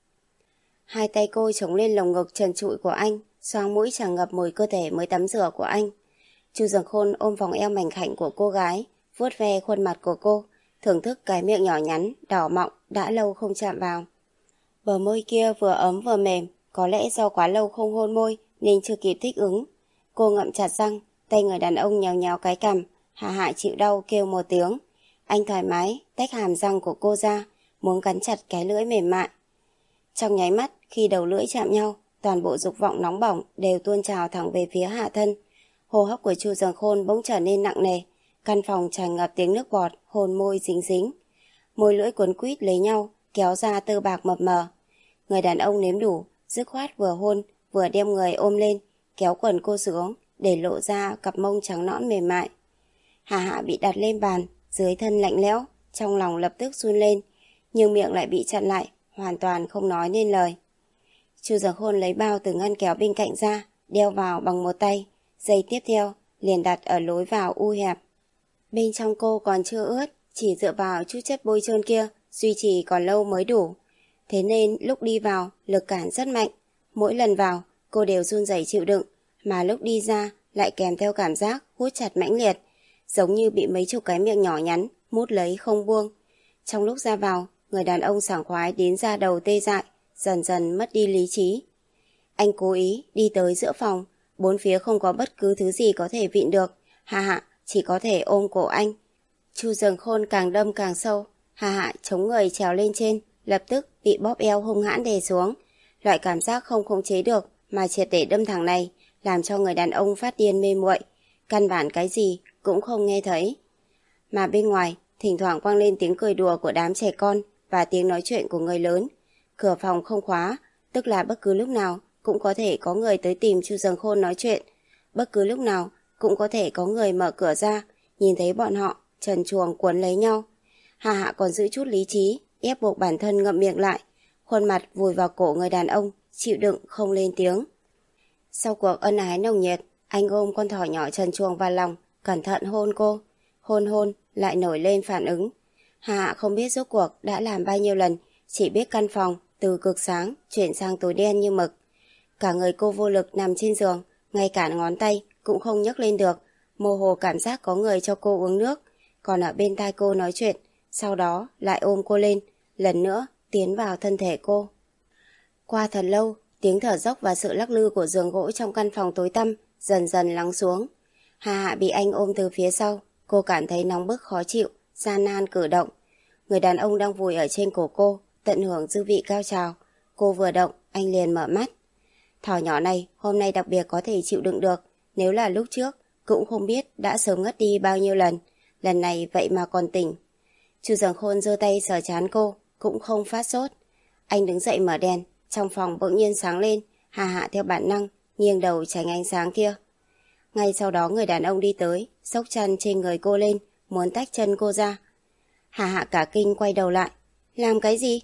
Hai tay cô chống lên lồng ngực trần trụi của anh, xoang mũi tràn ngập mùi cơ thể mới tắm rửa của anh. Chu Dần Khôn ôm vòng eo mảnh khảnh của cô gái, vuốt ve khuôn mặt của cô, thưởng thức cái miệng nhỏ nhắn, đỏ mọng đã lâu không chạm vào. Bờ môi kia vừa ấm vừa mềm, có lẽ do quá lâu không hôn môi nên chưa kịp thích ứng. Cô ngậm chặt răng, tay người đàn ông nhéo nhéo cái cằm. Hà Hạ chịu đau kêu một tiếng. Anh thoải mái tách hàm răng của cô ra, muốn cắn chặt cái lưỡi mềm mại. Trong nháy mắt, khi đầu lưỡi chạm nhau, toàn bộ dục vọng nóng bỏng đều tuôn trào thẳng về phía hạ thân. Hô hấp của Chu Dần Khôn bỗng trở nên nặng nề, căn phòng tràn ngập tiếng nước bọt, hôn môi dính dính. Môi lưỡi cuốn quýt lấy nhau, kéo ra tơ bạc mập mờ. Người đàn ông nếm đủ, dứt khoát vừa hôn, vừa đem người ôm lên, kéo quần cô xuống, để lộ ra cặp mông trắng nõn mềm mại. Hà Hạ bị đặt lên bàn, dưới thân lạnh lẽo, trong lòng lập tức run lên, nhưng miệng lại bị chặn lại, hoàn toàn không nói nên lời. Chu Dần Khôn lấy bao từ ngăn kéo bên cạnh ra, đeo vào bằng một tay, giây tiếp theo liền đặt ở lối vào u hẹp. Bên trong cô còn chưa ướt, chỉ dựa vào chút chất bôi trơn kia, duy trì còn lâu mới đủ. Thế nên lúc đi vào, lực cản rất mạnh. Mỗi lần vào, cô đều run rẩy chịu đựng, mà lúc đi ra lại kèm theo cảm giác hút chặt mãnh liệt, giống như bị mấy chục cái miệng nhỏ nhắn mút lấy không buông. Trong lúc ra vào, người đàn ông sảng khoái đến da đầu tê dại, dần dần mất đi lý trí. Anh cố ý đi tới giữa phòng, bốn phía không có bất cứ thứ gì có thể vịn được, Hà Hạ chỉ có thể ôm cổ anh. Chu Dần Khôn càng đâm càng sâu, Hà Hạ chống người trèo lên trên, lập tức bị bóp eo hung hãn đè xuống. Loại cảm giác không khống chế được mà triệt để đâm thẳng này làm cho người đàn ông phát điên mê muội, căn bản cái gì cũng không nghe thấy. Mà bên ngoài thỉnh thoảng vang lên tiếng cười đùa của đám trẻ con và tiếng nói chuyện của người lớn. Cửa phòng không khóa, tức là bất cứ lúc nào cũng có thể có người tới tìm Chu Dần Khôn nói chuyện. Bất cứ lúc nào cũng có thể có người mở cửa ra, nhìn thấy bọn họ trần truồng cuốn lấy nhau. Hà Hạ còn giữ chút lý trí, ép buộc bản thân ngậm miệng lại, khuôn mặt vùi vào cổ người đàn ông, chịu đựng không lên tiếng. Sau cuộc ân ái nồng nhiệt, anh ôm con thỏ nhỏ trần truồng vào lòng, cẩn thận hôn cô. Hôn hôn lại nổi lên phản ứng. Hà Hạ không biết rốt cuộc đã làm bao nhiêu lần, chỉ biết căn phòng từ cực sáng chuyển sang tối đen như mực. Cả người cô vô lực nằm trên giường, ngay cả ngón tay cũng không nhấc lên được, mơ hồ cảm giác có người cho cô uống nước, còn ở bên tai cô nói chuyện, sau đó lại ôm cô lên, lần nữa tiến vào thân thể cô. Qua thật lâu, tiếng thở dốc và sự lắc lư của giường gỗ trong căn phòng tối tăm dần dần lắng xuống. Hà Hạ bị anh ôm từ phía sau, cô cảm thấy nóng bức khó chịu, gian nan cử động. Người đàn ông đang vùi ở trên cổ cô, tận hưởng dư vị cao trào. Cô vừa động, anh liền mở mắt. Thỏ nhỏ này hôm nay đặc biệt có thể chịu đựng được, nếu là lúc trước, cũng không biết đã sớm ngất đi bao nhiêu lần, lần này vậy mà còn tỉnh. Chu Dường Khôn giơ tay sờ trán cô, cũng không phát sốt. Anh đứng dậy mở đèn, trong phòng bỗng nhiên sáng lên, Hà Hạ theo bản năng, nghiêng đầu tránh ánh sáng kia. Ngay sau đó người đàn ông đi tới, xốc chăn trên người cô lên, muốn tách chân cô ra. Hà Hạ cả kinh quay đầu lại. Làm cái gì?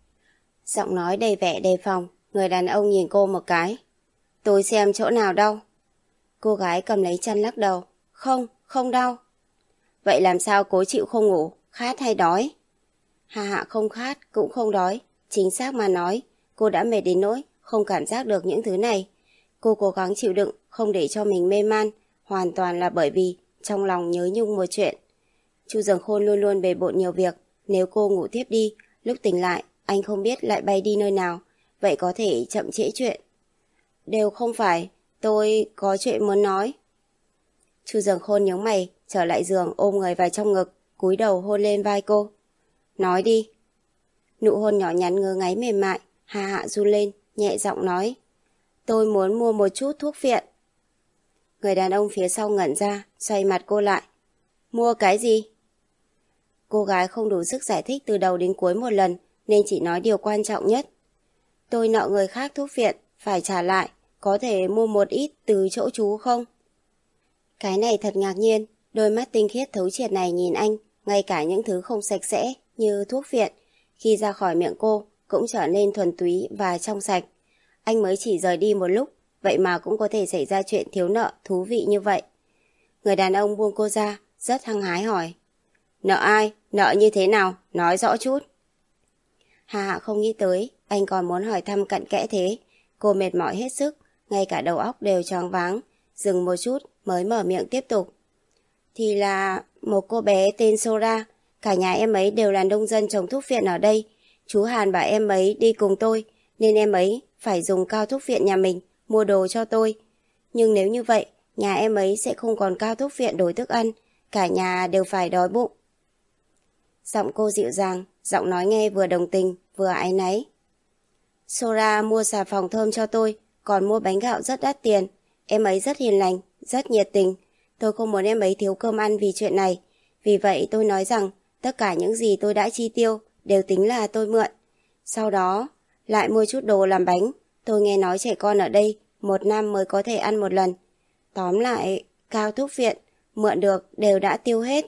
Giọng nói đầy vẻ đề phòng, người đàn ông nhìn cô một cái. Tôi xem chỗ nào đau. Cô gái cầm lấy chăn lắc đầu. Không, không đau. Vậy làm sao cố chịu không ngủ, khát hay đói? Hà Hạ không khát, cũng không đói. Chính xác mà nói, cô đã mệt đến nỗi không cảm giác được những thứ này. Cô cố gắng chịu đựng, không để cho mình mê man, hoàn toàn là bởi vì trong lòng nhớ nhung một chuyện. Chu Dường Khôn luôn luôn bề bộn nhiều việc, nếu cô ngủ tiếp đi, lúc tỉnh lại, anh không biết lại bay đi nơi nào, vậy có thể chậm trễ chuyện. Đều không phải, tôi có chuyện muốn nói. Chu Dường Khôn nhướng mày, trở lại giường ôm người vào trong ngực, cúi đầu hôn lên vai cô. Nói đi. Nụ hôn nhỏ nhắn ngứa ngáy mềm mại, Hà Hạ run lên, nhẹ giọng nói. Tôi muốn mua một chút thuốc phiện. Người đàn ông phía sau ngẩn ra, xoay mặt cô lại. Mua cái gì? Cô gái không đủ sức giải thích từ đầu đến cuối một lần, nên chỉ nói điều quan trọng nhất. Tôi nợ người khác thuốc phiện, phải trả lại, có thể mua một ít từ chỗ chú không? Cái này thật ngạc nhiên, đôi mắt tinh khiết thấu triệt này nhìn anh, ngay cả những thứ không sạch sẽ như thuốc phiện, khi ra khỏi miệng cô cũng trở nên thuần túy và trong sạch. Anh mới chỉ rời đi một lúc, vậy mà cũng có thể xảy ra chuyện thiếu nợ thú vị như vậy. Người đàn ông buông cô ra, rất hăng hái hỏi. Nợ ai? Nợ như thế nào? Nói rõ chút. Hà Hạ không nghĩ tới, anh còn muốn hỏi thăm cặn kẽ thế. Cô mệt mỏi hết sức, ngay cả đầu óc đều choáng váng, dừng một chút mới mở miệng tiếp tục. Thì là một cô bé tên Sora, cả nhà em ấy đều là nông dân trồng thuốc phiện ở đây. Chú Hàn bảo em ấy đi cùng tôi, nên em ấy phải dùng cao thuốc phiện nhà mình mua đồ cho tôi. Nhưng nếu như vậy, nhà em ấy sẽ không còn cao thuốc phiện đổi thức ăn, cả nhà đều phải đói bụng. Giọng cô dịu dàng, giọng nói nghe vừa đồng tình, vừa áy náy. Sora mua xà phòng thơm cho tôi, còn mua bánh gạo rất đắt tiền. Em ấy rất hiền lành, rất nhiệt tình. Tôi không muốn em ấy thiếu cơm ăn vì chuyện này. Vì vậy tôi nói rằng tất cả những gì tôi đã chi tiêu đều tính là tôi mượn. Sau đó lại mua chút đồ làm bánh. Tôi nghe nói trẻ con ở đây một năm mới có thể ăn một lần. Tóm lại, cao thuốc phiện mượn được đều đã tiêu hết.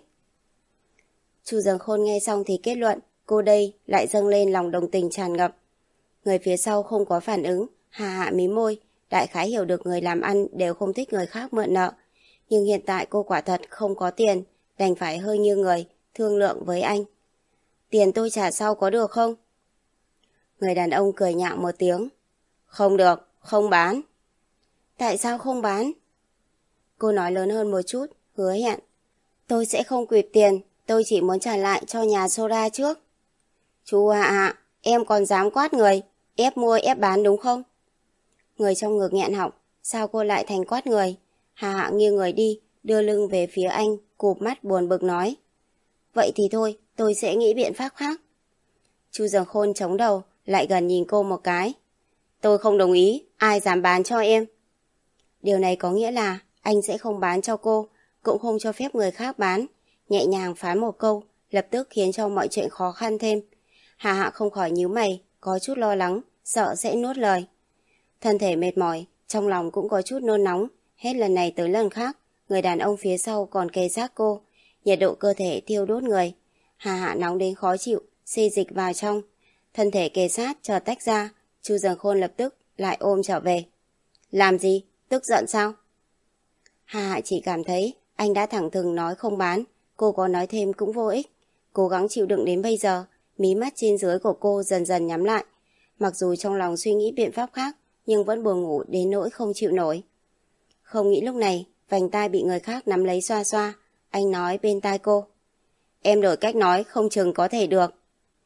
Chu Dường Khôn nghe xong thì kết luận, cô đây lại dâng lên lòng đồng tình tràn ngập. Người phía sau không có phản ứng, Hà Hạ mím môi, đại khái hiểu được người làm ăn đều không thích người khác mượn nợ. Nhưng hiện tại cô quả thật không có tiền, đành phải hơi nghiêng người, thương lượng với anh. Tiền tôi trả sau có được không? Người đàn ông cười nhạo một tiếng. Không được, không bán. Tại sao không bán? Cô nói lớn hơn một chút, hứa hẹn. Tôi sẽ không quỵt tiền, tôi chỉ muốn trả lại cho nhà Sora trước. Chú Hạ Hạ, em còn dám quát người, ép mua ép bán đúng không? Người trong ngực nghẹn họng, sao cô lại thành quát người? Hà Hạ nghiêng người đi, đưa lưng về phía anh, cụp mắt buồn bực nói. Vậy thì thôi, tôi sẽ nghĩ biện pháp khác. Chu Dường Khôn chống đầu, lại gần nhìn cô một cái. Tôi không đồng ý, ai dám bán cho em? Điều này có nghĩa là anh sẽ không bán cho cô, cũng không cho phép người khác bán. Nhẹ nhàng phán một câu, lập tức khiến cho mọi chuyện khó khăn thêm. Hà Hạ không khỏi nhíu mày, có chút lo lắng, sợ sẽ nuốt lời. Thân thể mệt mỏi, trong lòng cũng có chút nôn nóng. Hết lần này tới lần khác, người đàn ông phía sau còn kề sát cô. Nhiệt độ cơ thể thiêu đốt người. Hà Hạ nóng đến khó chịu, xê dịch vào trong. Thân thể kề sát chợt tách ra, Chu Dường Khôn lập tức lại ôm trở về. Làm gì? Tức giận sao? Hà Hạ chỉ cảm thấy anh đã thẳng thừng nói không bán, cô có nói thêm cũng vô ích. Cố gắng chịu đựng đến bây giờ, mí mắt trên dưới của cô dần dần nhắm lại. Mặc dù trong lòng suy nghĩ biện pháp khác, nhưng vẫn buồn ngủ đến nỗi không chịu nổi. Không nghĩ lúc này, vành tai bị người khác nắm lấy xoa xoa. Anh nói bên tai cô. Em đổi cách nói không chừng có thể được.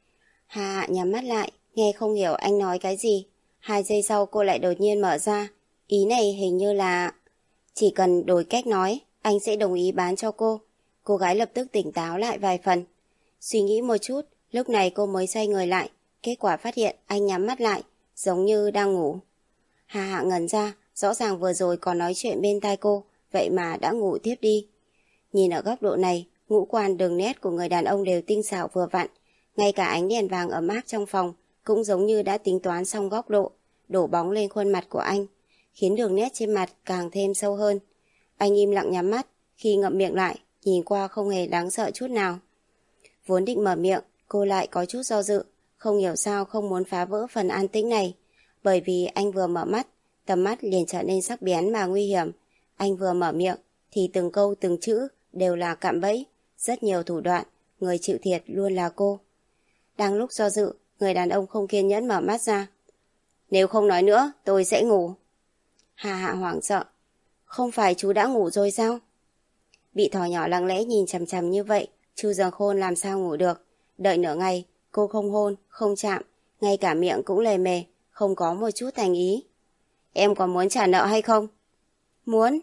Hà Hạ nhắm mắt lại, nghe không hiểu anh nói cái gì. Hai giây sau cô lại đột nhiên mở ra. Ý này hình như là... Chỉ cần đổi cách nói, anh sẽ đồng ý bán cho cô. Cô gái lập tức tỉnh táo lại vài phần. Suy nghĩ một chút, lúc này cô mới xoay người lại. Kết quả phát hiện anh nhắm mắt lại, giống như đang ngủ. Hà Hạ ngẩn ra, rõ ràng vừa rồi còn nói chuyện bên tai cô, vậy mà đã ngủ tiếp đi. Nhìn ở góc độ này, ngũ quan đường nét của người đàn ông đều tinh xảo vừa vặn. Ngay cả ánh đèn vàng ấm áp trong phòng cũng giống như đã tính toán xong góc độ, đổ bóng lên khuôn mặt của anh, khiến đường nét trên mặt càng thêm sâu hơn. Anh im lặng nhắm mắt, khi ngậm miệng lại, nhìn qua không hề đáng sợ chút nào. Vốn định mở miệng, cô lại có chút do dự, không hiểu sao không muốn phá vỡ phần an tĩnh này. Bởi vì anh vừa mở mắt, tầm mắt liền trở nên sắc bén mà nguy hiểm. Anh vừa mở miệng, thì từng câu từng chữ đều là cạm bẫy, rất nhiều thủ đoạn, người chịu thiệt luôn là cô. Đang lúc do dự, người đàn ông không kiên nhẫn mở mắt ra. Nếu không nói nữa, tôi sẽ ngủ. Hà Hạ hoảng sợ. Không phải chú đã ngủ rồi sao? Bị thỏ nhỏ lặng lẽ nhìn chằm chằm như vậy, Chu Dâng Khôn làm sao ngủ được. Đợi nửa ngày, cô không hôn, không chạm, ngay cả miệng cũng lề mề, không có một chút thành ý. Em còn muốn trả nợ hay không? Muốn.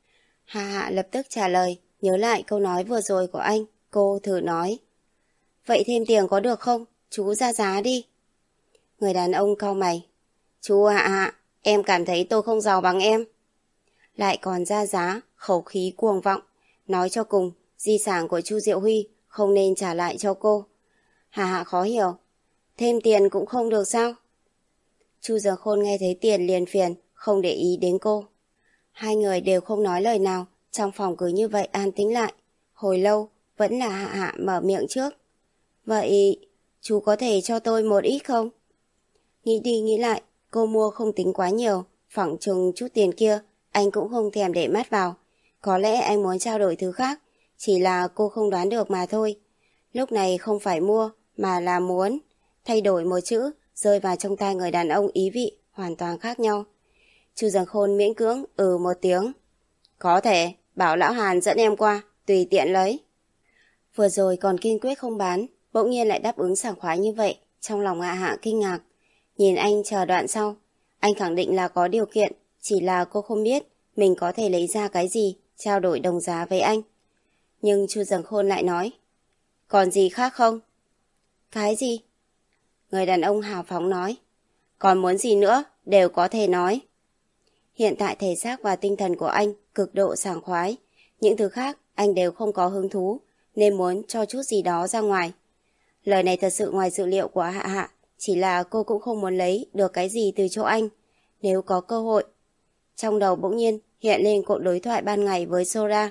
Hà Hạ lập tức trả lời, nhớ lại câu nói vừa rồi của anh, cô thử nói. Vậy thêm tiền có được không? Chú ra giá đi. Người đàn ông cau mày. Chú Hạ Hạ, em cảm thấy tôi không giàu bằng em. Lại còn ra giá, khẩu khí cuồng vọng. Nói cho cùng, di sản của Chu Diệu Huy không nên trả lại cho cô. Hà Hạ khó hiểu. Thêm tiền cũng không được sao? Chu Dâng Khôn nghe thấy tiền liền phiền, không để ý đến cô. Hai người đều không nói lời nào, trong phòng cứ như vậy an tĩnh lại. Hồi lâu, vẫn là Hạ Hạ mở miệng trước. Vậy, chú có thể cho tôi một ít không? Nghĩ đi nghĩ lại, cô mua không tính quá nhiều, phỏng chừng chút tiền kia, anh cũng không thèm để mắt vào. Có lẽ anh muốn trao đổi thứ khác, chỉ là cô không đoán được mà thôi. Lúc này không phải mua, mà là muốn. Thay đổi một chữ, rơi vào trong tai người đàn ông ý vị, hoàn toàn khác nhau. Chu Dâng Khôn miễn cưỡng, ừ một tiếng. Có thể, bảo lão Hàn dẫn em qua, tùy tiện lấy. Vừa rồi còn kiên quyết không bán, bỗng nhiên lại đáp ứng sảng khoái như vậy, trong lòng Hạ Hạ kinh ngạc. Nhìn anh chờ đoạn sau, anh khẳng định là có điều kiện, chỉ là cô không biết mình có thể lấy ra cái gì, trao đổi đồng giá với anh. Nhưng Chu Dâng Khôn lại nói, còn gì khác không? Cái gì? Người đàn ông hào phóng nói, còn muốn gì nữa, đều có thể nói. Hiện tại thể xác và tinh thần của anh cực độ sảng khoái, những thứ khác anh đều không có hứng thú, nên muốn cho chút gì đó ra ngoài. Lời này thật sự ngoài dự liệu của Hạ Hạ, chỉ là cô cũng không muốn lấy được cái gì từ chỗ anh, nếu có cơ hội. Trong đầu bỗng nhiên hiện lên cuộc đối thoại ban ngày với Sora.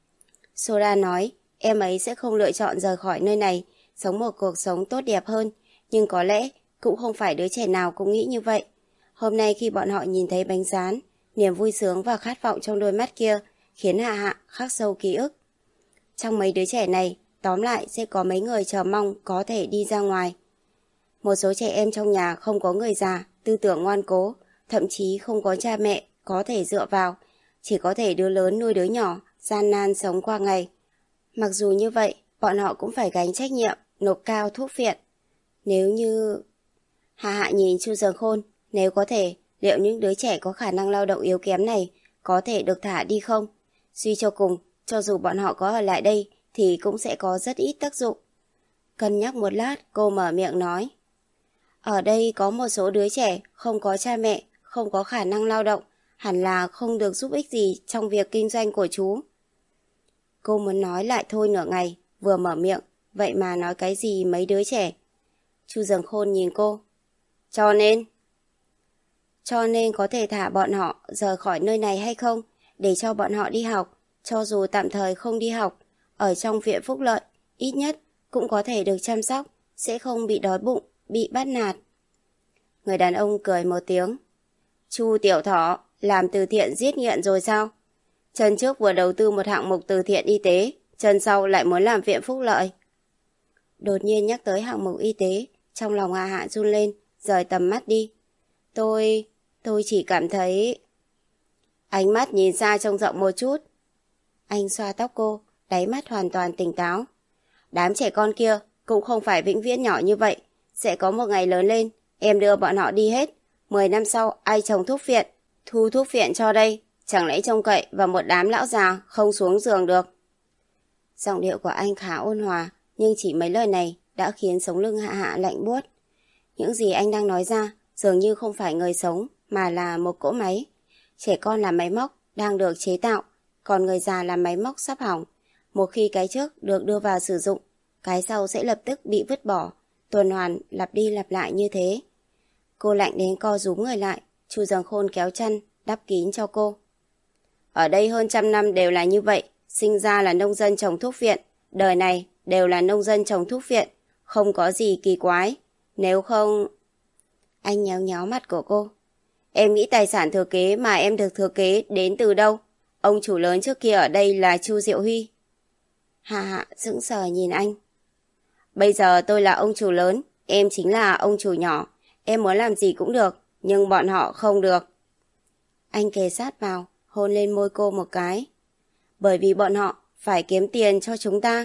Sora nói, em ấy sẽ không lựa chọn rời khỏi nơi này, sống một cuộc sống tốt đẹp hơn, nhưng có lẽ cũng không phải đứa trẻ nào cũng nghĩ như vậy. Hôm nay khi bọn họ nhìn thấy bánh rán, niềm vui sướng và khát vọng trong đôi mắt kia khiến Hạ Hạ khắc sâu ký ức. Trong mấy đứa trẻ này, tóm lại sẽ có mấy người chờ mong có thể đi ra ngoài. Một số trẻ em trong nhà không có người già, tư tưởng ngoan cố, thậm chí không có cha mẹ có thể dựa vào, chỉ có thể đứa lớn nuôi đứa nhỏ, gian nan sống qua ngày. Mặc dù như vậy, bọn họ cũng phải gánh trách nhiệm, nộp cao thuốc phiện. Nếu như... Hạ Hạ nhìn Chu Dâng Khôn, nếu có thể, liệu những đứa trẻ có khả năng lao động yếu kém này có thể được thả đi không? Suy cho cùng, cho dù bọn họ có ở lại đây thì cũng sẽ có rất ít tác dụng. Cân nhắc một lát, cô mở miệng nói. Ở đây có một số đứa trẻ không có cha mẹ, không có khả năng lao động, hẳn là không được giúp ích gì trong việc kinh doanh của chú. Cô muốn nói lại thôi nửa ngày, vừa mở miệng, vậy mà nói cái gì mấy đứa trẻ? Chu Dâng Khôn nhìn cô. Cho nên... Cho nên có thể thả bọn họ rời khỏi nơi này hay không, để cho bọn họ đi học, cho dù tạm thời không đi học, ở trong viện phúc lợi, ít nhất cũng có thể được chăm sóc, sẽ không bị đói bụng, bị bắt nạt. Người đàn ông cười một tiếng. Chu Tiểu Thỏ, làm từ thiện giết nghiện rồi sao? Chân trước vừa đầu tư một hạng mục từ thiện y tế, chân sau lại muốn làm viện phúc lợi. Đột nhiên nhắc tới hạng mục y tế, trong lòng Hạ Hạ run lên, rời tầm mắt đi. Tôi... tôi chỉ cảm thấy... Ánh mắt nhìn xa trông rộng một chút. Anh xoa tóc cô, đáy mắt hoàn toàn tỉnh táo. Đám trẻ con kia cũng không phải vĩnh viễn nhỏ như vậy, sẽ có một ngày lớn lên, em đưa bọn họ đi hết. Mười năm sau, ai trồng thuốc viện, thu thuốc viện cho đây, chẳng lẽ trông cậy vào một đám lão già không xuống giường được. Giọng điệu của anh khá ôn hòa, nhưng chỉ mấy lời này đã khiến sống lưng Hạ Hạ lạnh buốt. Những gì anh đang nói ra dường như không phải người sống mà là một cỗ máy. Trẻ con là máy móc đang được chế tạo, còn người già là máy móc sắp hỏng. Một khi cái trước được đưa vào sử dụng, cái sau sẽ lập tức bị vứt bỏ, tuần hoàn lặp đi lặp lại như thế. Cô lạnh đến co rúm người lại, Chu Giằng Khôn kéo chăn, đắp kín cho cô. Ở đây hơn trăm năm đều là như vậy, sinh ra là nông dân trồng thuốc viện, đời này đều là nông dân trồng thuốc viện, không có gì kỳ quái. Nếu không... Anh nhéo nhéo mặt của cô. Em nghĩ tài sản thừa kế mà em được thừa kế đến từ đâu? Ông chủ lớn trước kia ở đây là Chu Diệu Huy. Hạ Hạ sững sờ nhìn anh. Bây giờ tôi là ông chủ lớn, em chính là ông chủ nhỏ. Em muốn làm gì cũng được, nhưng bọn họ không được. Anh kề sát vào, hôn lên môi cô một cái. Bởi vì bọn họ phải kiếm tiền cho chúng ta.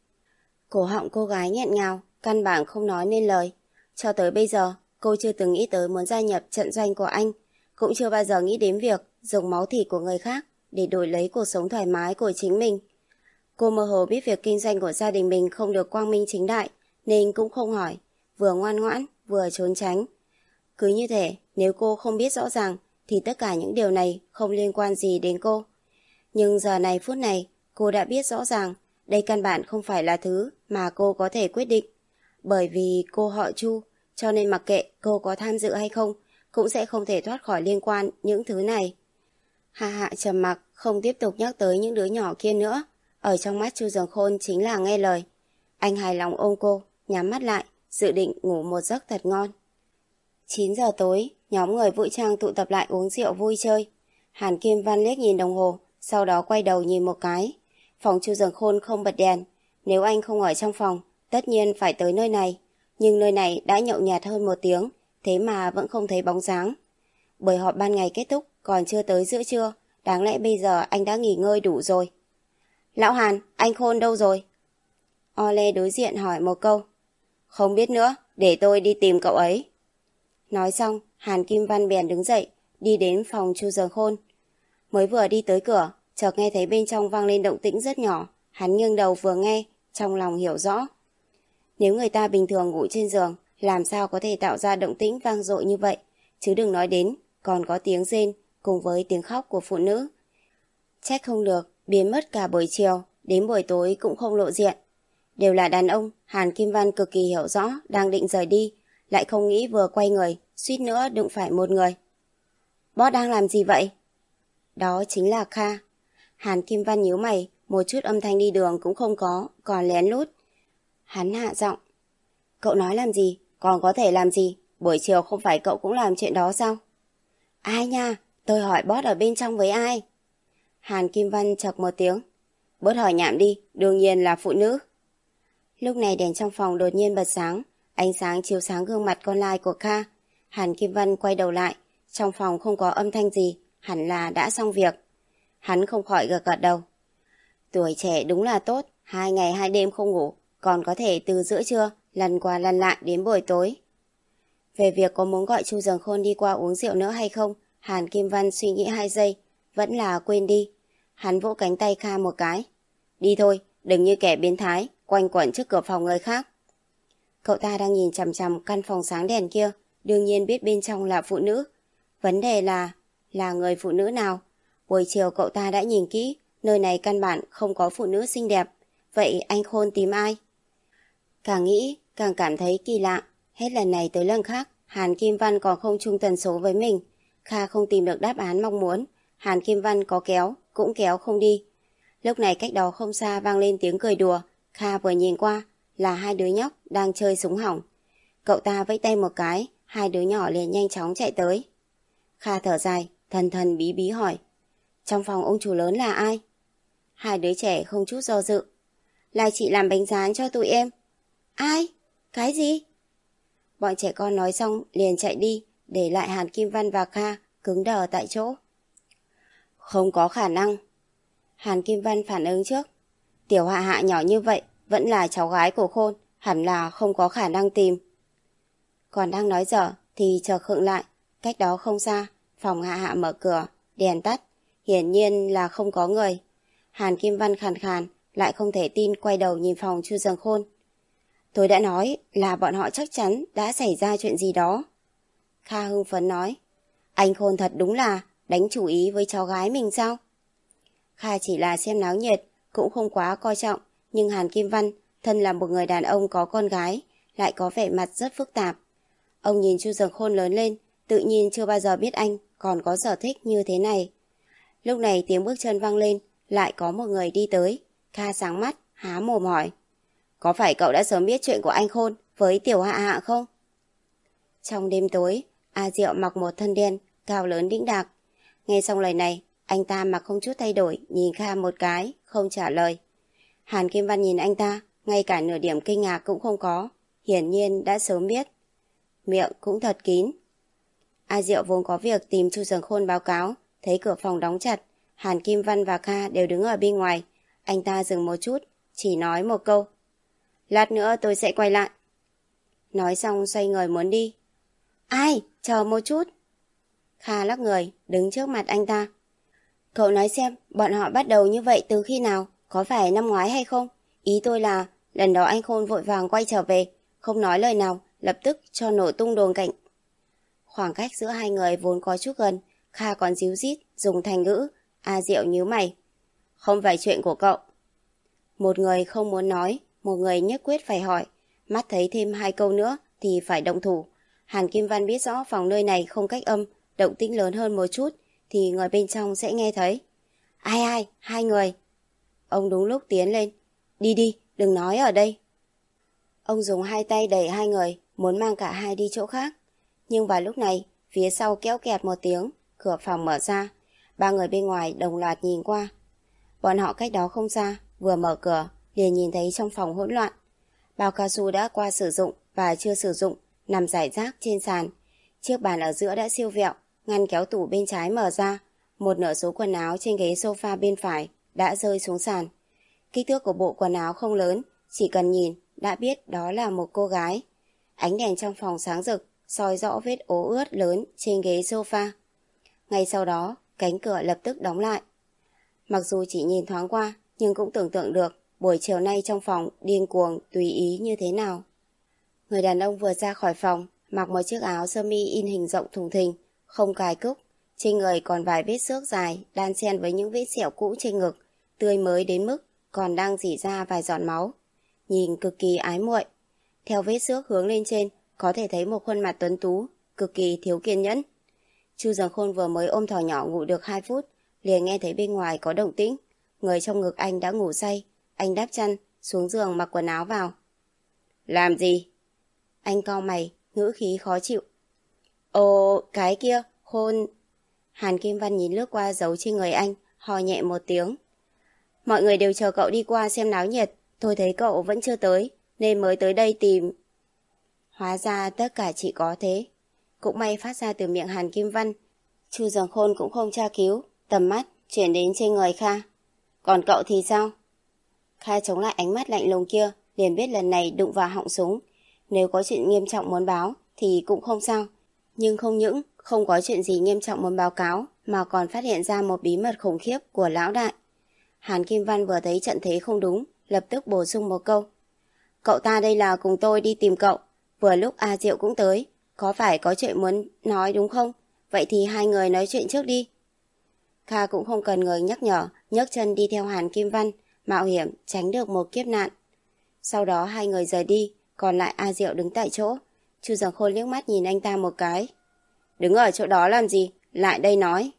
Cổ họng cô gái nghẹn ngào, căn bản không nói nên lời. Cho tới bây giờ, cô chưa từng nghĩ tới muốn gia nhập trận doanh của anh, cũng chưa bao giờ nghĩ đến việc dùng máu thịt của người khác để đổi lấy cuộc sống thoải mái của chính mình. Cô mơ hồ biết việc kinh doanh của gia đình mình không được quang minh chính đại, nên cũng không hỏi, vừa ngoan ngoãn, vừa trốn tránh. Cứ như thể, nếu cô không biết rõ ràng, thì tất cả những điều này không liên quan gì đến cô. Nhưng giờ này phút này, cô đã biết rõ ràng, đây căn bản không phải là thứ mà cô có thể quyết định. Bởi vì cô họ Chu, cho nên mặc kệ cô có tham dự hay không, cũng sẽ không thể thoát khỏi liên quan những thứ này. Hạ Hạ trầm mặc, không tiếp tục nhắc tới những đứa nhỏ kia nữa. Ở trong mắt Chu Giằng Khôn chính là nghe lời. Anh hài lòng ôm cô, nhắm mắt lại, dự định ngủ một giấc thật ngon. chín giờ tối, nhóm người vũ trang tụ tập lại uống rượu vui chơi. Hàn Kim Văn liếc nhìn đồng hồ, sau đó quay đầu nhìn một cái. Phòng Chu Giằng Khôn không bật đèn. Nếu anh không ở trong phòng, tất nhiên phải tới nơi này. Nhưng nơi này đã nhậu nhạt hơn một tiếng, thế mà vẫn không thấy bóng dáng. Buổi họp ban ngày kết thúc, còn chưa tới giữa trưa, đáng lẽ bây giờ anh đã nghỉ ngơi đủ rồi. Lão Hàn, anh Khôn đâu rồi? Ole đối diện hỏi một câu. Không biết nữa, để tôi đi tìm cậu ấy. Nói xong, Hàn Kim Văn bèn đứng dậy, đi đến phòng Chu Giằng Khôn. Mới vừa đi tới cửa, chợt nghe thấy bên trong vang lên động tĩnh rất nhỏ. Hắn nghiêng đầu vừa nghe, trong lòng hiểu rõ. Nếu người ta bình thường ngủ trên giường, làm sao có thể tạo ra động tĩnh vang dội như vậy, chứ đừng nói đến, còn có tiếng rên cùng với tiếng khóc của phụ nữ. Trách không được, biến mất cả buổi chiều, đến buổi tối cũng không lộ diện. Đều là đàn ông, Hàn Kim Văn cực kỳ hiểu rõ, đang định rời đi, lại không nghĩ vừa quay người, suýt nữa đụng phải một người. Boss đang làm gì vậy? Đó chính là Kha. Hàn Kim Văn nhíu mày, một chút âm thanh đi đường cũng không có, còn lén lút. Hắn hạ giọng. Cậu nói làm gì, còn có thể làm gì, buổi chiều không phải cậu cũng làm chuyện đó sao? Ai nha, tôi hỏi boss ở bên trong với ai? Hàn Kim Văn chậc một tiếng. Bớt hỏi nhảm đi, đương nhiên là phụ nữ. Lúc này đèn trong phòng đột nhiên bật sáng, ánh sáng chiếu sáng gương mặt con lai của Kha. Hàn Kim Văn quay đầu lại, trong phòng không có âm thanh gì, hẳn là đã xong việc. Hắn không khỏi gật gật đầu. Tuổi trẻ đúng là tốt, hai ngày hai đêm không ngủ, còn có thể từ giữa trưa lần qua lần lại đến buổi tối. Về việc có muốn gọi Chu Giằng Khôn đi qua uống rượu nữa hay không, Hàn Kim Văn suy nghĩ hai giây, vẫn là quên đi. Hắn vỗ cánh tay Kha một cái. Đi thôi, đừng như kẻ biến thái, quanh quẩn trước cửa phòng người khác. Cậu ta đang nhìn chằm chằm căn phòng sáng đèn kia, đương nhiên biết bên trong là phụ nữ. Vấn đề là, là người phụ nữ nào? Buổi chiều cậu ta đã nhìn kỹ, nơi này căn bản không có phụ nữ xinh đẹp. Vậy anh Khôn tìm ai? Càng nghĩ, càng cảm thấy kỳ lạ. Hết lần này tới lần khác, Hàn Kim Văn còn không chung tần số với mình. Kha không tìm được đáp án mong muốn. Hàn Kim Văn có kéo, cũng kéo không đi. Lúc này cách đó không xa vang lên tiếng cười đùa. Kha vừa nhìn qua, là hai đứa nhóc đang chơi súng hỏng. Cậu ta vẫy tay một cái, hai đứa nhỏ liền nhanh chóng chạy tới. Kha thở dài, thần thần bí bí hỏi. Trong phòng ông chủ lớn là ai? Hai đứa trẻ không chút do dự. Là chị làm bánh rán cho tụi em. Ai? Cái gì? Bọn trẻ con nói xong liền chạy đi, để lại Hàn Kim Văn và Kha cứng đờ tại chỗ. Không có khả năng. Hàn Kim Văn phản ứng trước. Tiểu Hạ Hạ nhỏ như vậy, vẫn là cháu gái của Khôn, hẳn là không có khả năng tìm. Còn đang nói dở thì chợt khựng lại. Cách đó không xa, phòng Hạ Hạ mở cửa, đèn tắt, hiển nhiên là không có người. Hàn Kim Văn khàn khàn, lại không thể tin quay đầu nhìn phòng Chu Dần Khôn. Tôi đã nói là bọn họ chắc chắn đã xảy ra chuyện gì đó. Kha hưng phấn nói, anh Khôn thật đúng là đánh chủ ý với cháu gái mình sao? Kha chỉ là xem náo nhiệt, cũng không quá coi trọng, nhưng Hàn Kim Văn, thân là một người đàn ông có con gái, lại có vẻ mặt rất phức tạp. Ông nhìn Chu Dần Khôn lớn lên, tự nhiên chưa bao giờ biết anh còn có sở thích như thế này. Lúc này tiếng bước chân vang lên, lại có một người đi tới. Kha sáng mắt, há mồm hỏi, có phải cậu đã sớm biết chuyện của anh Khôn với Tiểu Hạ Hạ không? Trong đêm tối, A Diệu mặc một thân đen, cao lớn đĩnh đạc. Nghe xong lời này, anh ta mặc không chút thay đổi, nhìn Kha một cái, không trả lời. Hàn Kim Văn nhìn anh ta, ngay cả nửa điểm kinh ngạc cũng không có, hiển nhiên đã sớm biết. Miệng cũng thật kín. A Diệu vốn có việc tìm Chu Dần Khôn báo cáo, thấy cửa phòng đóng chặt, Hàn Kim Văn và Kha đều đứng ở bên ngoài. Anh ta dừng một chút, chỉ nói một câu, lát nữa tôi sẽ quay lại. Nói xong xoay người muốn đi. Ai? Chờ một chút. Kha lắc người, đứng trước mặt anh ta. Cậu nói xem, bọn họ bắt đầu như vậy từ khi nào? Có phải năm ngoái hay không? Ý tôi là, lần đó anh Khôn vội vàng quay trở về, không nói lời nào, lập tức cho nổ tung đồn cảnh. Khoảng cách giữa hai người vốn có chút gần, Kha còn díu dít, dùng thành ngữ. A Diệu nhíu mày. Không phải chuyện của cậu. Một người không muốn nói, một người nhất quyết phải hỏi. Mắt thấy thêm hai câu nữa thì phải động thủ. Hàn Kim Văn biết rõ phòng nơi này không cách âm, động tĩnh lớn hơn một chút thì người bên trong sẽ nghe thấy. Ai ai, hai người. Ông đúng lúc tiến lên. Đi đi, đừng nói ở đây. Ông dùng hai tay đẩy hai người, muốn mang cả hai đi chỗ khác. Nhưng vào lúc này, phía sau kéo kẹt một tiếng, cửa phòng mở ra. Ba người bên ngoài đồng loạt nhìn qua. Bọn họ cách đó không xa, vừa mở cửa, liền nhìn thấy trong phòng hỗn loạn. Bao cao su đã qua sử dụng và chưa sử dụng, nằm rải rác trên sàn. Chiếc bàn ở giữa đã siêu vẹo, ngăn kéo tủ bên trái mở ra. Một nửa số quần áo trên ghế sofa bên phải đã rơi xuống sàn. Kích thước của bộ quần áo không lớn, chỉ cần nhìn đã biết đó là một cô gái. Ánh đèn trong phòng sáng rực, soi rõ vết ố ướt lớn trên ghế sofa. Ngay sau đó, cánh cửa lập tức đóng lại. Mặc dù chỉ nhìn thoáng qua, nhưng cũng tưởng tượng được buổi chiều nay trong phòng điên cuồng tùy ý như thế nào. Người đàn ông vừa ra khỏi phòng, mặc một chiếc áo sơ mi in hình rộng thùng thình, không cài cúc, trên người còn vài vết xước dài đan xen với những vết sẹo cũ trên ngực, tươi mới đến mức còn đang rỉ ra vài giọt máu, nhìn cực kỳ ái muội. Theo vết xước hướng lên trên, có thể thấy một khuôn mặt tuấn tú, cực kỳ thiếu kiên nhẫn. Chu Dần Khôn vừa mới ôm thỏ nhỏ ngủ được hai phút, liền nghe thấy bên ngoài có động tĩnh. Người trong ngực anh đã ngủ say, anh đắp chăn, xuống giường mặc quần áo vào. Làm gì? Anh cau mày, ngữ khí khó chịu. Ồ, cái kia, Khôn. Hàn Kim Văn nhìn lướt qua dấu trên người anh, ho nhẹ một tiếng. Mọi người đều chờ cậu đi qua xem náo nhiệt, tôi thấy cậu vẫn chưa tới, nên mới tới đây tìm. Hóa ra tất cả chỉ có thế. Cũng may phát ra từ miệng Hàn Kim Văn. Chu Dần Khôn cũng không tra cứu, tầm mắt chuyển đến trên người Kha. Còn cậu thì sao? Kha chống lại ánh mắt lạnh lùng kia, liền biết lần này đụng vào họng súng. Nếu có chuyện nghiêm trọng muốn báo thì cũng không sao. Nhưng không những không có chuyện gì nghiêm trọng muốn báo cáo, mà còn phát hiện ra một bí mật khủng khiếp của lão đại. Hàn Kim Văn vừa thấy trận thế không đúng, lập tức bổ sung một câu. Cậu ta đây là cùng tôi đi tìm cậu, vừa lúc A Diệu cũng tới, có phải có chuyện muốn nói đúng không? Vậy thì hai người nói chuyện trước đi. Kha cũng không cần người nhắc nhở, nhấc chân đi theo Hàn Kim Văn, mạo hiểm tránh được một kiếp nạn. Sau đó hai người rời đi, còn lại A Diệu đứng tại chỗ. Chu Dần Khôn liếc mắt nhìn anh ta một cái. Đứng ở chỗ đó làm gì? Lại đây nói.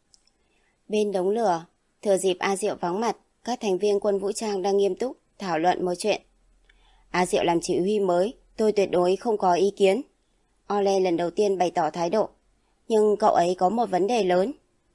Bên đống lửa, thừa dịp A Diệu vắng mặt, các thành viên quân vũ trang đang nghiêm túc thảo luận một chuyện. A Diệu làm chỉ huy mới, tôi tuyệt đối không có ý kiến. Ole lần đầu tiên bày tỏ thái độ. Nhưng cậu ấy có một vấn đề lớn.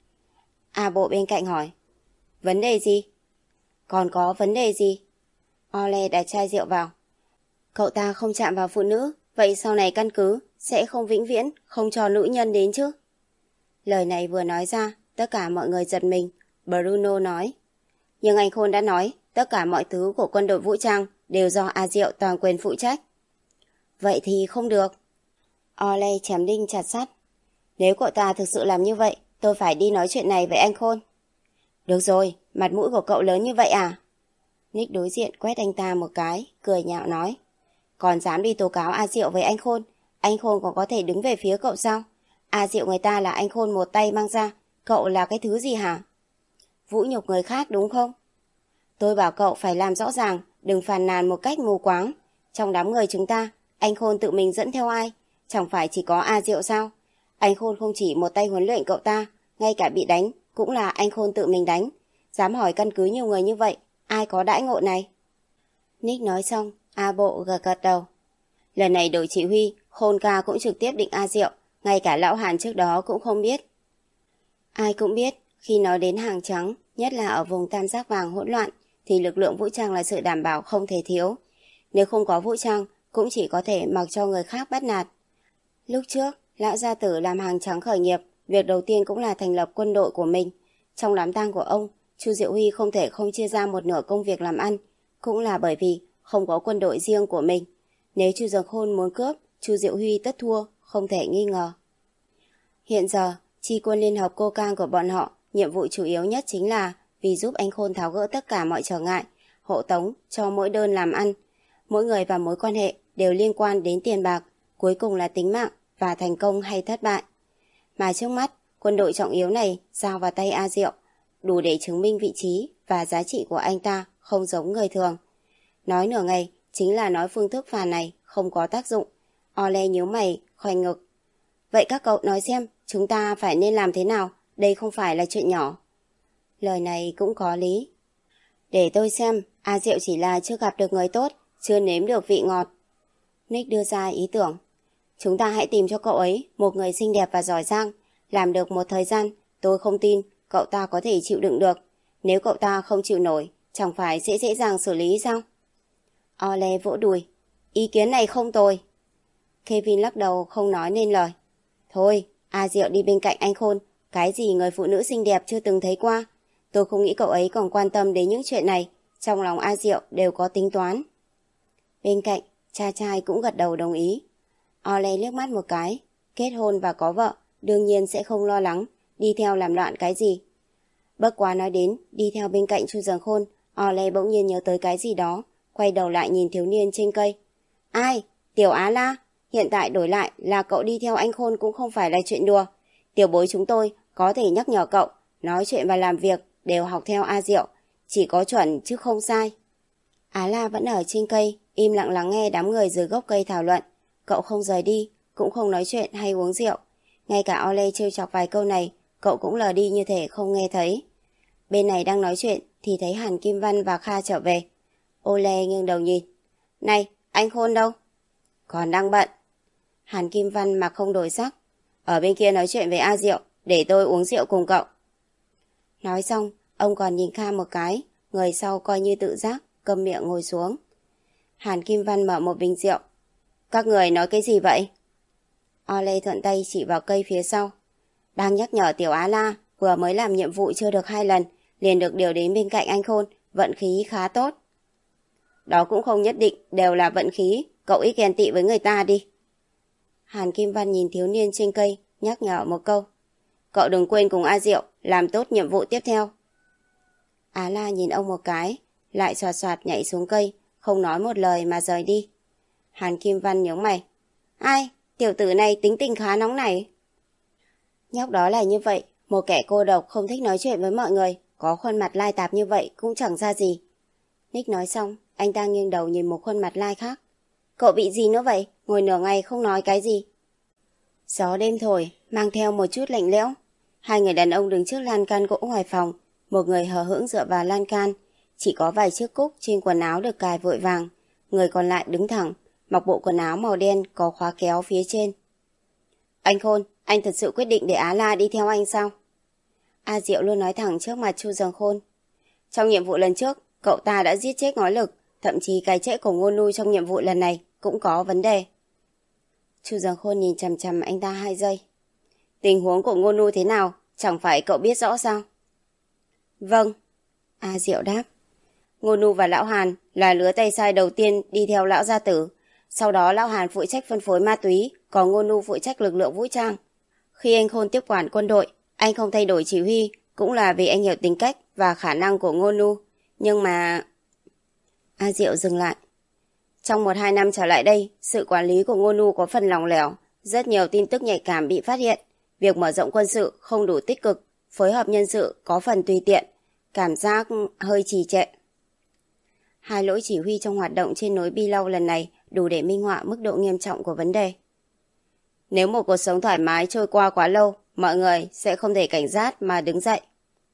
A Bộ bên cạnh hỏi. Vấn đề gì? Còn có vấn đề gì? Ole đặt chai rượu vào. Cậu ta không chạm vào phụ nữ, vậy sau này căn cứ sẽ không vĩnh viễn không cho nữ nhân đến chứ? Lời này vừa nói ra, tất cả mọi người giật mình. Bruno nói. Nhưng anh Khôn đã nói, tất cả mọi thứ của quân đội vũ trang đều do A Diệu toàn quyền phụ trách. Vậy thì không được. Ole chém đinh chặt sắt. Nếu cậu ta thực sự làm như vậy, tôi phải đi nói chuyện này với anh Khôn. Được rồi, mặt mũi của cậu lớn như vậy à? Nick đối diện quét anh ta một cái, cười nhạo nói. Còn dám đi tố cáo A Diệu với anh Khôn, anh Khôn còn có thể đứng về phía cậu sao? A Diệu người ta là anh Khôn một tay mang ra, cậu là cái thứ gì hả? Vũ nhục người khác đúng không? Tôi bảo cậu phải làm rõ ràng, đừng phàn nàn một cách mù quáng. Trong đám người chúng ta, anh Khôn tự mình dẫn theo ai? Chẳng phải chỉ có A Diệu sao? Anh Khôn không chỉ một tay huấn luyện cậu ta, ngay cả bị đánh cũng là anh Khôn tự mình đánh. Dám hỏi căn cứ nhiều người như vậy, ai có đãi ngộ này? Nick nói xong, A Bộ gật gật đầu. Lần này đội chỉ huy, Khôn ca cũng trực tiếp định A Diệu, ngay cả lão Hàn trước đó cũng không biết. Ai cũng biết, khi nói đến hàng trắng, nhất là ở vùng tam giác vàng hỗn loạn, thì lực lượng vũ trang là sự đảm bảo không thể thiếu. Nếu không có vũ trang, cũng chỉ có thể mặc cho người khác bắt nạt. Lúc trước, lão gia tử làm hàng trắng khởi nghiệp, việc đầu tiên cũng là thành lập quân đội của mình. Trong đám tang của ông, Chu Diệu Huy không thể không chia ra một nửa công việc làm ăn, cũng là bởi vì không có quân đội riêng của mình. Nếu Chu Dược Khôn muốn cướp, Chu Diệu Huy tất thua, không thể nghi ngờ. Hiện giờ, chi quân liên hợp cô cang của bọn họ, nhiệm vụ chủ yếu nhất chính là vì giúp anh Khôn tháo gỡ tất cả mọi trở ngại, hộ tống cho mỗi đơn làm ăn. Mỗi người và mối quan hệ đều liên quan đến tiền bạc, cuối cùng là tính mạng và thành công hay thất bại. Mà trước mắt, quân đội trọng yếu này giao vào tay A Diệu, đủ để chứng minh vị trí và giá trị của anh ta không giống người thường. Nói nửa ngày chính là nói phương thức phản này không có tác dụng. Ole nhíu mày, khoanh ngực. Vậy các cậu nói xem, chúng ta phải nên làm thế nào? Đây không phải là chuyện nhỏ. Lời này cũng có lý. Để tôi xem, A Diệu chỉ là chưa gặp được người tốt, chưa nếm được vị ngọt. Nick đưa ra ý tưởng. Chúng ta hãy tìm cho cậu ấy một người xinh đẹp và giỏi giang. Làm được một thời gian, tôi không tin cậu ta có thể chịu đựng được. Nếu cậu ta không chịu nổi, chẳng phải dễ dễ dàng xử lý sao? Ole vỗ đùi. Ý kiến này không tồi. Kevin lắc đầu không nói nên lời. Thôi, A Diệu đi bên cạnh anh Khôn. Cái gì người phụ nữ xinh đẹp chưa từng thấy qua. Tôi không nghĩ cậu ấy còn quan tâm đến những chuyện này. Trong lòng A Diệu đều có tính toán. Bên cạnh, cha trai cũng gật đầu đồng ý. Ole liếc mắt một cái. Kết hôn và có vợ, đương nhiên sẽ không lo lắng đi theo làm loạn cái gì. Bất quá nói đến đi theo bên cạnh Chu Dường Khôn, Ole bỗng nhiên nhớ tới cái gì đó, quay đầu lại nhìn thiếu niên trên cây. Ai? Tiểu Á La? Hiện tại đổi lại là cậu đi theo anh Khôn cũng không phải là chuyện đùa. Tiểu bối chúng tôi có thể nhắc nhở cậu, nói chuyện và làm việc đều học theo A Diệu, chỉ có chuẩn chứ không sai. Á La vẫn ở trên cây, im lặng lắng nghe đám người dưới gốc cây thảo luận. Cậu không rời đi, cũng không nói chuyện hay uống rượu. Ngay cả Ole trêu chọc vài câu này, cậu cũng lờ đi như thể không nghe thấy. Bên này đang nói chuyện thì thấy Hàn Kim Văn và Kha trở về. Ole nghiêng đầu nhìn. Này, anh Khôn đâu? Còn đang bận. Hàn Kim Văn mà không đổi sắc. Ở bên kia nói chuyện với A Diệu, để tôi uống rượu cùng cậu. Nói xong, ông còn nhìn Kha một cái, người sau coi như tự giác, câm miệng ngồi xuống. Hàn Kim Văn mở một bình rượu. Các người nói cái gì vậy? Ole thuận tay chỉ vào cây phía sau. Đang nhắc nhở Tiểu Á La, vừa mới làm nhiệm vụ chưa được hai lần, liền được điều đến bên cạnh anh Khôn, vận khí khá tốt. Đó cũng không nhất định đều là vận khí, cậu ít ghen tị với người ta đi. Hàn Kim Văn nhìn thiếu niên trên cây, nhắc nhở một câu. Cậu đừng quên cùng A Diệu, làm tốt nhiệm vụ tiếp theo. Á La nhìn ông một cái, lại xoạt xoạt nhảy xuống cây, không nói một lời mà rời đi. Hàn Kim Văn nhướng mày. Ai? Tiểu tử này tính tình khá nóng này. Nhóc đó là như vậy, một kẻ cô độc không thích nói chuyện với mọi người, có khuôn mặt lai tạp như vậy cũng chẳng ra gì. Nick nói xong, anh ta nghiêng đầu nhìn một khuôn mặt lai khác. Cậu bị gì nữa vậy? Ngồi nửa ngày không nói cái gì. Gió đêm thổi, mang theo một chút lạnh lẽo. Hai người đàn ông đứng trước lan can gỗ ngoài phòng, một người hờ hững dựa vào lan can, chỉ có vài chiếc cúc trên quần áo được cài vội vàng, người còn lại đứng thẳng, mặc bộ quần áo màu đen có khóa kéo phía trên. Anh Khôn, anh thật sự quyết định để Á La đi theo anh sao? A Diệu luôn nói thẳng trước mặt Chu Dường Khôn. Trong nhiệm vụ lần trước, cậu ta đã giết chết ngói lực, thậm chí cái chết của Ngô Nu trong nhiệm vụ lần này cũng có vấn đề. Chu Dường Khôn nhìn chằm chằm anh ta hai giây. Tình huống của Ngô Nu thế nào, chẳng phải cậu biết rõ sao? Vâng, A Diệu đáp. Ngô Nu và Lão Hàn là lứa tay sai đầu tiên đi theo Lão Gia Tử. Sau đó Lão Hàn phụ trách phân phối ma túy, còn Ngô Nu phụ trách lực lượng vũ trang. Khi anh Khôn tiếp quản quân đội, anh không thay đổi chỉ huy, cũng là vì anh hiểu tính cách và khả năng của Ngô Nu. Nhưng mà... A Diệu dừng lại. Trong một hai năm trở lại đây, sự quản lý của Ngô Nu có phần lỏng lẻo, rất nhiều tin tức nhạy cảm bị phát hiện, việc mở rộng quân sự không đủ tích cực, phối hợp nhân sự có phần tùy tiện, cảm giác hơi trì trệ. Hai lỗi chỉ huy trong hoạt động trên núi Bi Lâu lần này đủ để minh họa mức độ nghiêm trọng của vấn đề. Nếu một cuộc sống thoải mái trôi qua quá lâu, mọi người sẽ không thể cảnh giác mà đứng dậy.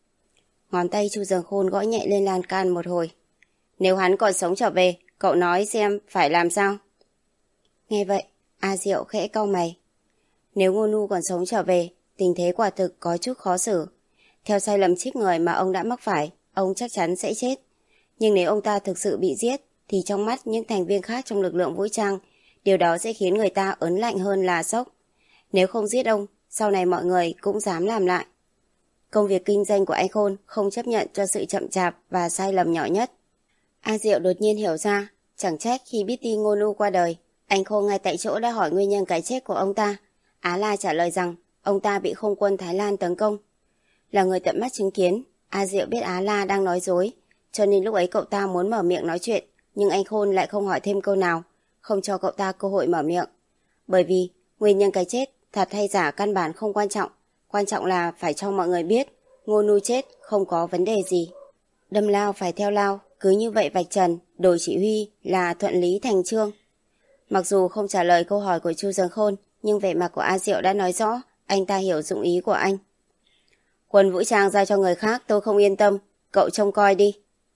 Ngón tay Chu Dương Khôn gõ nhẹ lên lan can một hồi. Nếu hắn còn sống trở về, cậu nói xem phải làm sao? Nghe vậy, A Diệu khẽ cau mày. Nếu Ngô Nu còn sống trở về, tình thế quả thực có chút khó xử. Theo sai lầm trích người mà ông đã mắc phải, ông chắc chắn sẽ chết. Nhưng nếu ông ta thực sự bị giết, thì trong mắt những thành viên khác trong lực lượng vũ trang, điều đó sẽ khiến người ta ớn lạnh hơn là sốc. Nếu không giết ông, sau này mọi người cũng dám làm lại. Công việc kinh doanh của anh Khôn không chấp nhận cho sự chậm chạp và sai lầm nhỏ nhất. A Diệu đột nhiên hiểu ra, chẳng trách khi biết tin Ngô Nu qua đời, anh Khôn ngay tại chỗ đã hỏi nguyên nhân cái chết của ông ta. Á La trả lời rằng ông ta bị không quân Thái Lan tấn công. Là người tận mắt chứng kiến, A Diệu biết Á La đang nói dối, cho nên lúc ấy cậu ta muốn mở miệng nói chuyện, nhưng anh Khôn lại không hỏi thêm câu nào, không cho cậu ta cơ hội mở miệng. Bởi vì nguyên nhân cái chết, thật hay giả căn bản không quan trọng, quan trọng là phải cho mọi người biết Ngô Nu chết không có vấn đề gì. Đâm lao phải theo lao, cứ như vậy vạch trần, đổi chỉ huy là thuận lý thành chương. Mặc dù không trả lời câu hỏi của Chu Dương Khôn, nhưng vẻ mặt của A Diệu đã nói rõ anh ta hiểu dụng ý của anh. Quân vũ trang giao cho người khác tôi không yên tâm, cậu trông coi đi.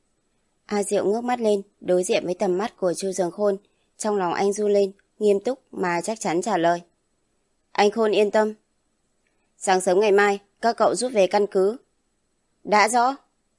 A Diệu ngước mắt lên, đối diện với tầm mắt của Chu Dương Khôn, trong lòng anh run lên, nghiêm túc mà chắc chắn trả lời. Anh Khôn yên tâm. Sáng sớm ngày mai, các cậu rút về căn cứ. Đã rõ.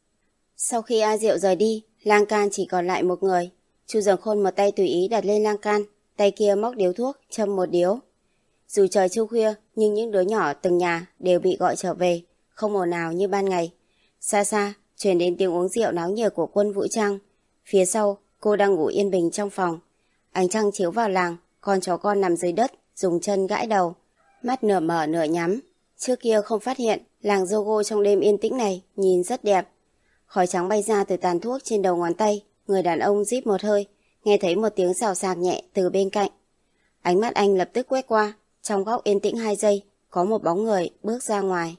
Sau khi A Diệu rời đi, lan can chỉ còn lại một người. Chu Dương Khôn một tay tùy ý đặt lên lan can, tay kia móc điếu thuốc, châm một điếu. Dù trời chưa khuya, nhưng những đứa nhỏ từng nhà đều bị gọi trở về, không ồn ào như ban ngày. Xa xa, truyền đến tiếng uống rượu náo nhiệt của quân vũ trang. Phía sau, cô đang ngủ yên bình trong phòng. Ánh trăng chiếu vào làng, con chó con nằm dưới đất, dùng chân gãi đầu, mắt nửa mở nửa nhắm. Trước kia không phát hiện, làng Jogo trong đêm yên tĩnh này nhìn rất đẹp. Khói trắng bay ra từ tàn thuốc trên đầu ngón tay, người đàn ông rít một hơi, nghe thấy một tiếng xào xạc nhẹ từ bên cạnh. Ánh mắt anh lập tức quét qua, trong góc yên tĩnh hai giây, có một bóng người bước ra ngoài.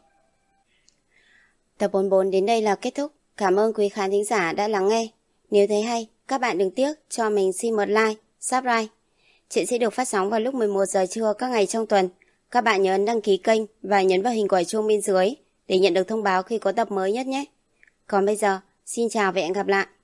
Tập bốn mươi bốn đến đây là kết thúc. Cảm ơn quý khán thính giả đã lắng nghe. Nếu thấy hay, các bạn đừng tiếc cho mình xin một like, subscribe. Chuyện sẽ được phát sóng vào lúc mười một giờ trưa các ngày trong tuần. Các bạn nhớ ấn đăng ký kênh và nhấn vào hình quả chuông bên dưới để nhận được thông báo khi có tập mới nhất nhé. Còn bây giờ, xin chào và hẹn gặp lại.